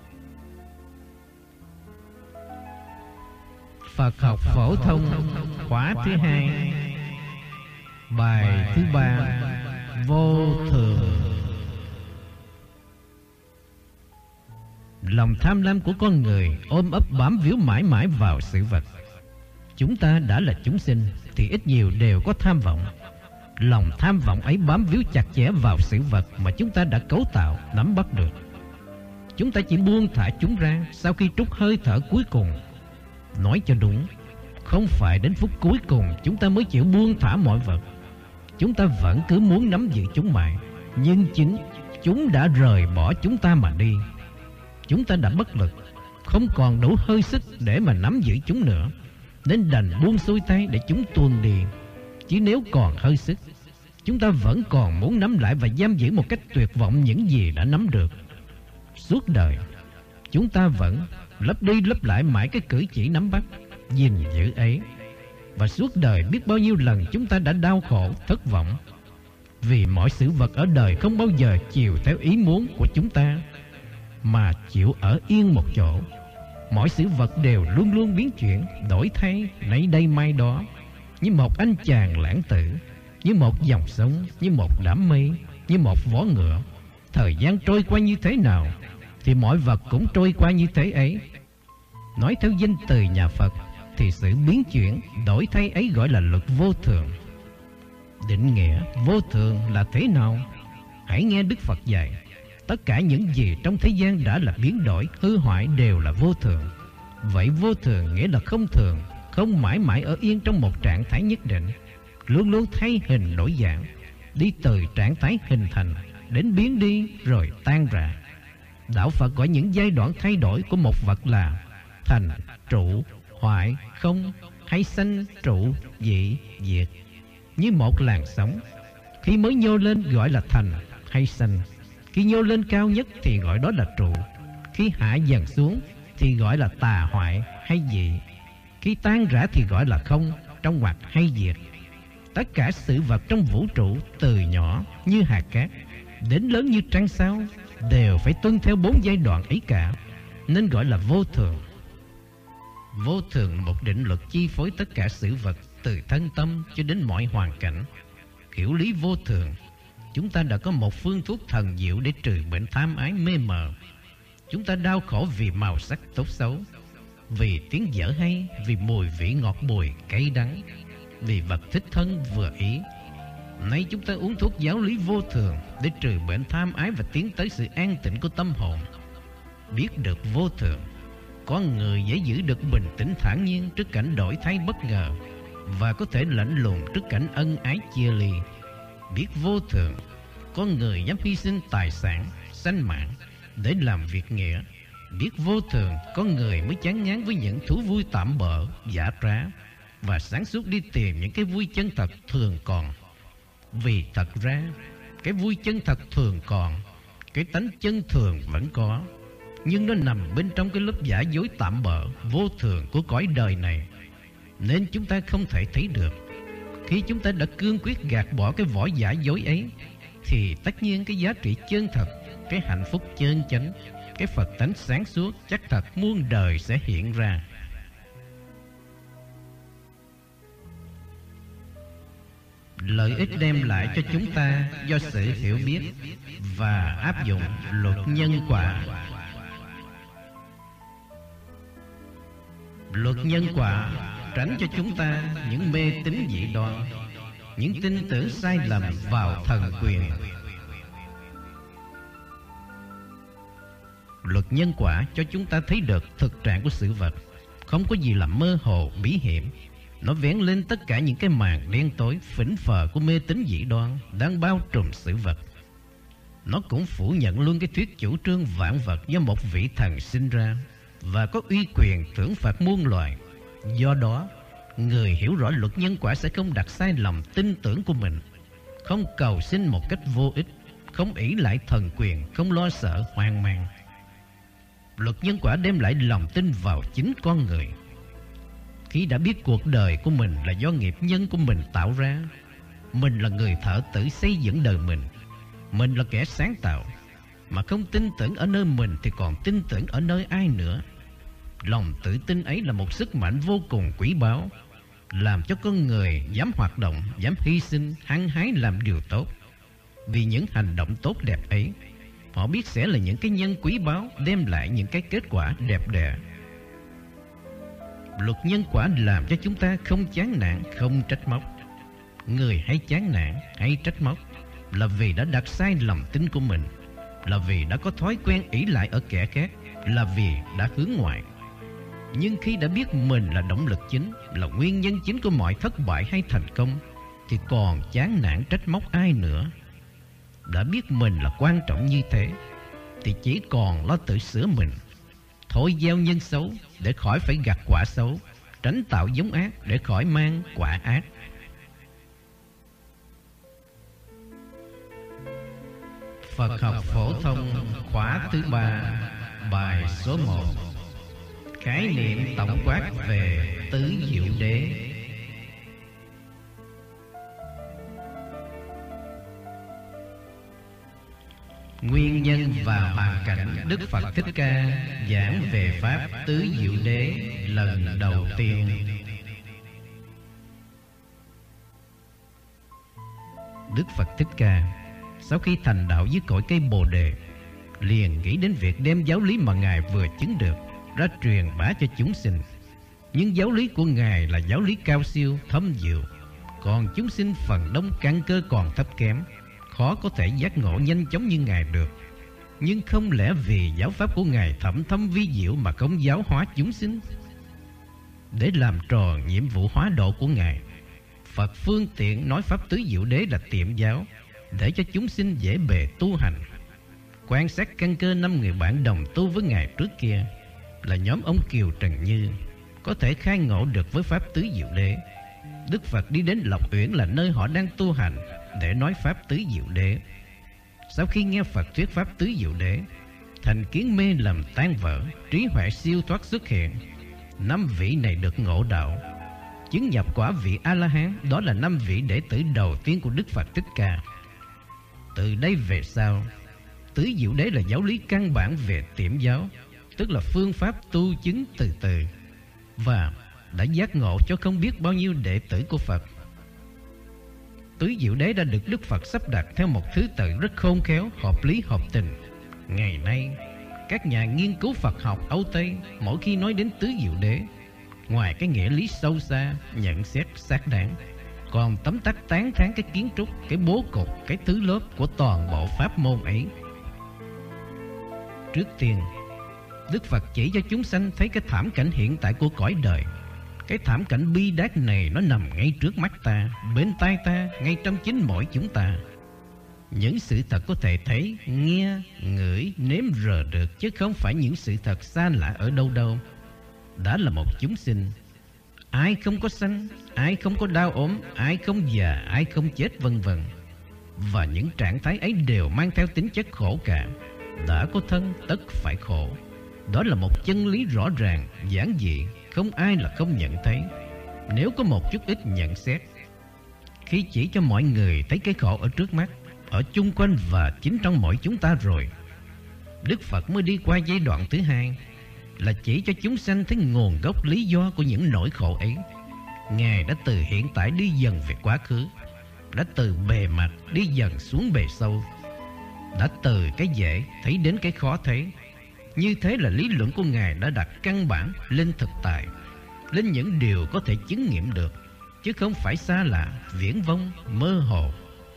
Phật học phổ thông khóa thứ 2. Bài thứ 3. Vô thường. Lòng tham lam của con người ôm ấp bám víu mãi mãi vào sự vật. Chúng ta đã là chúng sinh thì ít nhiều đều có tham vọng. Lòng tham vọng ấy bám víu chặt chẽ vào sự vật mà chúng ta đã cấu tạo, nắm bắt được. Chúng ta chỉ buông thả chúng ra sau khi trút hơi thở cuối cùng. Nói cho đúng, không phải đến phút cuối cùng chúng ta mới chịu buông thả mọi vật. Chúng ta vẫn cứ muốn nắm giữ chúng mãi, nhưng chính chúng đã rời bỏ chúng ta mà đi. Chúng ta đã bất lực, không còn đủ hơi sức để mà nắm giữ chúng nữa, nên đành buông xuôi tay để chúng tuôn đi. Chứ nếu còn hơi sức, chúng ta vẫn còn muốn nắm lại và giam giữ một cách tuyệt vọng những gì đã nắm được. Suốt đời chúng ta vẫn lấp đi lấp lại mãi cái cử chỉ nắm bắt, gìn giữ ấy. Và suốt đời biết bao nhiêu lần chúng ta đã đau khổ, thất vọng, vì mọi sự vật ở đời không bao giờ chiều theo ý muốn của chúng ta, mà chịu ở yên một chỗ. Mọi sự vật đều luôn luôn biến chuyển, đổi thay, nấy đây mai đó, như một anh chàng lãng tử, như một dòng sông, như một đám mây, như một vó ngựa. Thời gian trôi qua như thế nào thì mọi vật cũng trôi qua như thế ấy. Nói theo danh từ nhà Phật thì sự biến chuyển, đổi thay ấy gọi là luật vô thường. Định nghĩa vô thường là thế nào? Hãy nghe Đức Phật dạy, tất cả những gì trong thế gian đã là biến đổi, hư hoại đều là vô thường. Vậy vô thường nghĩa là không thường, không mãi mãi ở yên trong một trạng thái nhất định, luôn luôn thay hình đổi dạng, đi từ trạng thái hình thành đến biến đi rồi tan rã. Đạo Phật gọi những giai đoạn thay đổi của một vật là thành, trụ, hoại, không, hay sanh, trụ, dị, diệt, như một làn sóng. Khi mới nhô lên gọi là thành hay sanh, khi nhô lên cao nhất thì gọi đó là trụ, khi hạ dần xuống thì gọi là tà hoại hay dị, khi tan rã thì gọi là không, trong ngoặc hay diệt. Tất cả sự vật trong vũ trụ, từ nhỏ như hạt cát đến lớn như trăng sao, đều phải tuân theo 4 giai đoạn ấy cả, nên gọi là vô thường. Vô thường là một định luật chi phối tất cả sự vật, từ thân tâm cho đến mọi hoàn cảnh. Hiểu lý vô thường, chúng ta đã có một phương thuốc thần diệu để trừ bệnh tham ái mê mờ. Chúng ta đau khổ vì màu sắc tốt xấu, vì tiếng dở hay, vì mùi vị ngọt bùi cay đắng, vì vật thích thân vừa ý. Nay chúng ta uống thuốc giáo lý vô thường để trừ bệnh tham ái và tiến tới sự an tịnh của tâm hồn. Biết được vô thường, con người dễ giữ được bình tĩnh thản nhiên trước cảnh đổi thay bất ngờ, và có thể lạnh lùng trước cảnh ân ái chia ly. Biết vô thường, con người dám hy sinh tài sản, sanh mạng để làm việc nghĩa. Biết vô thường, con người mới chán ngán với những thú vui tạm bợ, giả trá, và sáng suốt đi tìm những cái vui chân thật thường còn. Vì thật ra, cái vui chân thật thường còn, cái tánh chân thường vẫn có, nhưng nó nằm bên trong cái lớp giả dối tạm bợ, vô thường của cõi đời này, nên chúng ta không thể thấy được. Khi chúng ta đã cương quyết gạt bỏ cái vỏ giả dối ấy, thì tất nhiên cái giá trị chân thật, cái hạnh phúc chân chánh, cái Phật tánh sáng suốt chắc thật muôn đời sẽ hiện ra. Lợi ích đem lại cho chúng ta do sự hiểu biết và áp dụng luật nhân quả. Luật nhân quả tránh cho chúng ta những mê tín dị đoan, những tin tưởng sai lầm vào thần quyền. Luật nhân quả cho chúng ta thấy được thực trạng của sự vật, không có gì là mơ hồ bí hiểm. Nó vén lên tất cả những cái màn đen tối phỉnh phờ của mê tín dị đoan đang bao trùm sự vật. Nó cũng phủ nhận luôn cái thuyết chủ trương vạn vật do một vị thần sinh ra và có uy quyền thưởng phạt muôn loài. Do đó, người hiểu rõ luật nhân quả sẽ không đặt sai lầm tin tưởng của mình, không cầu xin một cách vô ích, không ỷ lại thần quyền, không lo sợ hoang mang. Luật nhân quả đem lại lòng tin vào chính con người. Khi đã biết cuộc đời của mình là do nghiệp nhân của mình tạo ra, mình là người thợ tự xây dựng đời mình là kẻ sáng tạo, mà không tin tưởng ở nơi mình thì còn tin tưởng ở nơi ai nữa. Lòng tự tin ấy là một sức mạnh vô cùng quý báu, làm cho con người dám hoạt động, dám hy sinh, hăng hái làm điều tốt. Vì những hành động tốt đẹp ấy, họ biết sẽ là những cái nhân quý báu, đem lại những cái kết quả đẹp đẽ. Luật nhân quả làm cho chúng ta không chán nản, không trách móc. Người hay chán nản, hay trách móc là vì đã đặt sai lầm tin của mình, là vì đã có thói quen ỷ lại ở kẻ khác, là vì đã hướng ngoại. Nhưng khi đã biết mình là động lực chính, là nguyên nhân chính của mọi thất bại hay thành công, thì còn chán nản trách móc ai nữa. Đã biết mình là quan trọng như thế, thì chỉ còn lo tự sửa mình. Thôi gieo nhân xấu để khỏi phải gặt quả xấu, tránh tạo giống ác để khỏi mang quả ác. Phật học phổ thông khóa thứ 3, bài số 1. Khái niệm tổng quát về tứ diệu đế. Nguyên nhân và hoàn cảnh Đức Phật Thích Ca giảng về pháp tứ diệu đế lần đầu tiên. Đức Phật Thích Ca sau khi thành đạo dưới cội cây Bồ Đề, liền nghĩ đến việc đem giáo lý mà Ngài vừa chứng được ra truyền bá cho chúng sinh. Nhưng giáo lý của Ngài là giáo lý cao siêu, thâm diệu, còn chúng sinh phần đông căn cơ còn thấp kém, khó có thể giác ngộ nhanh chóng như Ngài được. Nhưng không lẽ vì giáo pháp của Ngài thẩm thâm vi diệu mà không giáo hóa chúng sinh? Để làm tròn nhiệm vụ hóa độ của Ngài, Phật phương tiện nói pháp tứ diệu đế là tiệm giáo, để cho chúng sinh dễ bề tu hành. Quan sát căn cơ 5 người bạn đồng tu với Ngài trước kia là nhóm ông Kiều Trần Như, có thể khai ngộ được với Pháp Tứ Diệu Đế. Đức Phật đi đến Lộc Uyển là nơi họ đang tu hành để nói Pháp Tứ Diệu Đế. Sau khi nghe Phật thuyết Pháp Tứ Diệu Đế, thành kiến mê lầm tan vỡ, trí huệ siêu thoát xuất hiện. 5 vị này được ngộ đạo, chứng nhập quả vị A-la-hán. Đó là 5 vị đệ tử đầu tiên của Đức Phật Thích Ca. Từ đây về sau, Tứ Diệu Đế là giáo lý căn bản về tiệm giáo, tức là phương pháp tu chứng từ từ, và đã giác ngộ cho không biết bao nhiêu đệ tử của Phật. Tứ Diệu Đế đã được Đức Phật sắp đặt theo một thứ tự rất khôn khéo, hợp lý hợp tình. Ngày nay, các nhà nghiên cứu Phật học Âu Tây mỗi khi nói đến Tứ Diệu Đế, ngoài cái nghĩa lý sâu xa, nhận xét xác đáng, còn tóm tắt tán thán cái kiến trúc, cái bố cục, cái thứ lớp của toàn bộ pháp môn ấy. Trước tiên, Đức Phật chỉ cho chúng sanh thấy cái thảm cảnh hiện tại của cõi đời. Cái thảm cảnh bi đát này nó nằm ngay trước mắt ta, bên tai ta, ngay trong chính mỗi chúng ta. Những sự thật có thể thấy, nghe, ngửi, nếm rờ được, chứ không phải những sự thật xa lạ ở đâu đâu. Đã là một chúng sinh, ai không có sanh, ai không có đau ốm, ai không già, ai không chết, vân vân. Và những trạng thái ấy đều mang theo tính chất khổ cả. Đã có thân tất phải khổ. Đó là một chân lý rõ ràng, giản dị, không ai là không nhận thấy. Nếu có một chút ít nhận xét, khi chỉ cho mọi người thấy cái khổ ở trước mắt, ở chung quanh và chính trong mỗi chúng ta rồi, Đức Phật mới đi qua giai đoạn thứ hai, là chỉ cho chúng sanh thấy nguồn gốc lý do của những nỗi khổ ấy. Ngài đã từ hiện tại đi dần về quá khứ, đã từ bề mặt đi dần xuống bề sâu, đã từ cái dễ thấy đến cái khó thấy. Như thế là lý luận của Ngài đã đặt căn bản lên thực tại, lên những điều có thể chứng nghiệm được, chứ không phải xa lạ, viển vông, mơ hồ.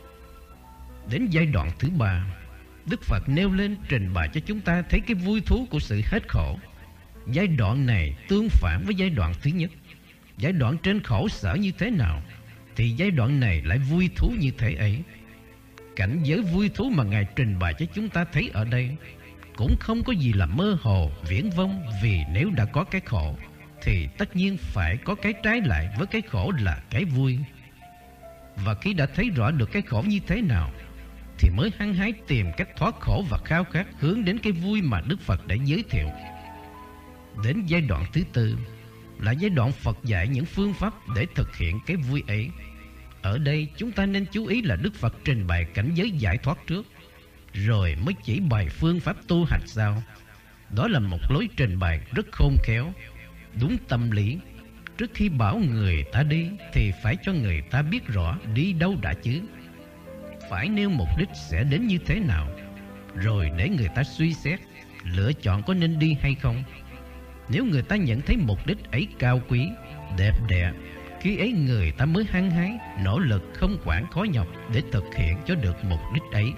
Đến giai đoạn thứ ba, Đức Phật nêu lên trình bày cho chúng ta thấy cái vui thú của sự hết khổ. Giai đoạn này tương phản với giai đoạn thứ nhất. Giai đoạn trên khổ sở như thế nào, thì giai đoạn này lại vui thú như thế ấy. Cảnh giới vui thú mà Ngài trình bày cho chúng ta thấy ở đây cũng không có gì là mơ hồ, viển vông. Vì nếu đã có cái khổ, thì tất nhiên phải có cái trái lại với cái khổ là cái vui. Và khi đã thấy rõ được cái khổ như thế nào, thì mới hăng hái tìm cách thoát khổ và khao khát hướng đến cái vui mà Đức Phật đã giới thiệu. Đến giai đoạn thứ tư là giai đoạn Phật dạy những phương pháp để thực hiện cái vui ấy. Ở đây chúng ta nên chú ý là Đức Phật trình bày cảnh giới giải thoát trước, rồi mới chỉ bày phương pháp tu hành sau. Đó là một lối trình bày rất khôn khéo, đúng tâm lý. Trước khi bảo người ta đi thì phải cho người ta biết rõ đi đâu đã chứ, phải nêu mục đích sẽ đến như thế nào, rồi để người ta suy xét, lựa chọn có nên đi hay không. Nếu người ta nhận thấy mục đích ấy cao quý, đẹp đẽ, khi ấy người ta mới hăng hái, nỗ lực không quản khó nhọc để thực hiện cho được mục đích ấy.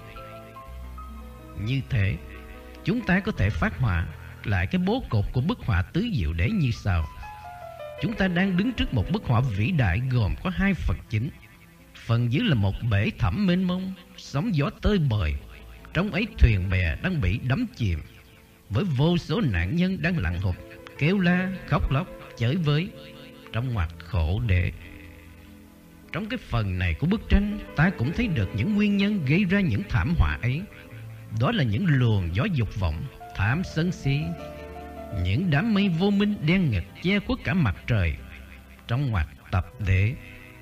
Như thế, chúng ta có thể phát họa lại cái bố cục của bức họa Tứ Diệu Đế như sau. Chúng ta đang đứng trước một bức họa vĩ đại gồm có 2 phần chính. Phần dưới là một bể thẳm mênh mông, sóng gió tơi bời. Trong ấy thuyền bè đang bị đắm chìm, với vô số nạn nhân đang lặn hụt, kêu la, khóc lóc, chới với, trong ngoặc khổ để. Trong cái phần này của bức tranh, ta cũng thấy được những nguyên nhân gây ra những thảm họa ấy. Đó là những luồng gió dục vọng, tham sân si, những đám mây vô minh đen nghịch che khuất cả mặt trời, trong ngoặc tập để.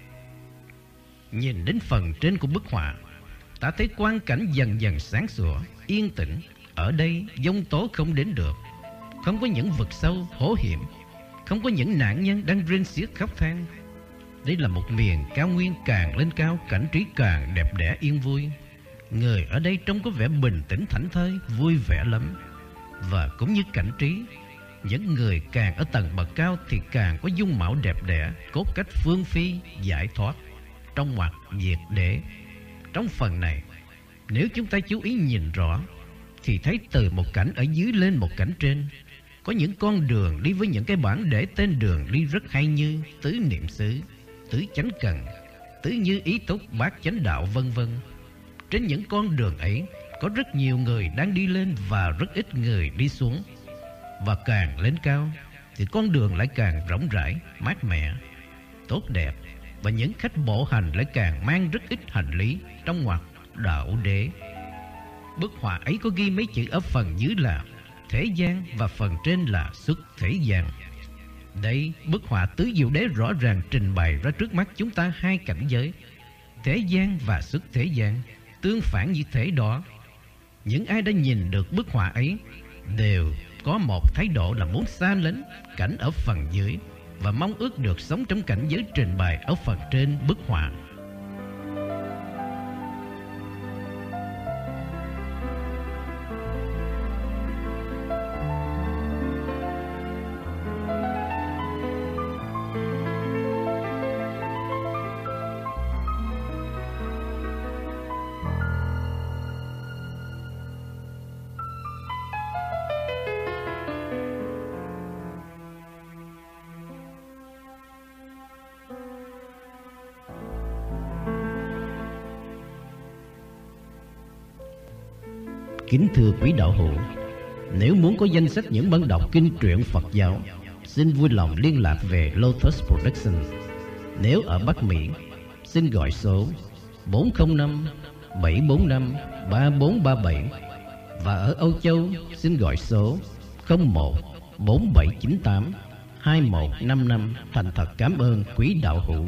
Nhìn đến phần trên của bức họa, ta thấy quang cảnh dần dần sáng sủa, yên tĩnh. Ở đây giông tố không đến được, không có những vực sâu hố hiểm, không có những nạn nhân đang rên xiết khóc than. Đây là một miền cao nguyên càng lên cao, cảnh trí càng đẹp đẽ yên vui. Người ở đây trông có vẻ bình tĩnh thảnh thơi, vui vẻ lắm. Và cũng như cảnh trí, những người càng ở tầng bậc cao thì càng có dung mạo đẹp đẽ, cốt cách phương phi, giải thoát, trong ngoặc diệt để. Trong phần này, nếu chúng ta chú ý nhìn rõ, thì thấy từ một cảnh ở dưới lên một cảnh trên. Có những con đường đi với những cái bảng để tên đường đi rất hay như Tứ Niệm xứ, Tứ Chánh Cần, Tứ Như Ý Túc, Bát Chánh Đạo, vân vân. Trên những con đường ấy có rất nhiều người đang đi lên và rất ít người đi xuống. Và càng lên cao thì con đường lại càng rộng rãi, mát mẻ, tốt đẹp, và những khách bộ hành lại càng mang rất ít hành lý trong ngoặc đạo đế. Bức họa ấy có ghi mấy chữ ở phần dưới là thế gian và phần trên là xuất thế gian. Đây, bức họa tứ diệu đế rõ ràng trình bày ra trước mắt chúng ta hai cảnh giới, thế gian và xuất thế gian, tương phản như thế đó. Những ai đã nhìn được bức họa ấy đều có một thái độ là muốn xa lánh cảnh ở phần dưới và mong ước được sống trong cảnh giới trình bày ở phần trên bức họa. Kính thưa quý đạo hữu, nếu muốn có danh sách những bản đọc kinh truyện Phật giáo, xin vui lòng liên lạc về Lotus Production. Nếu ở Bắc Mỹ, xin gọi số 405-745-3437, và ở Âu Châu xin gọi số 01-4798-2155. Thành thật cảm ơn quý đạo hữu.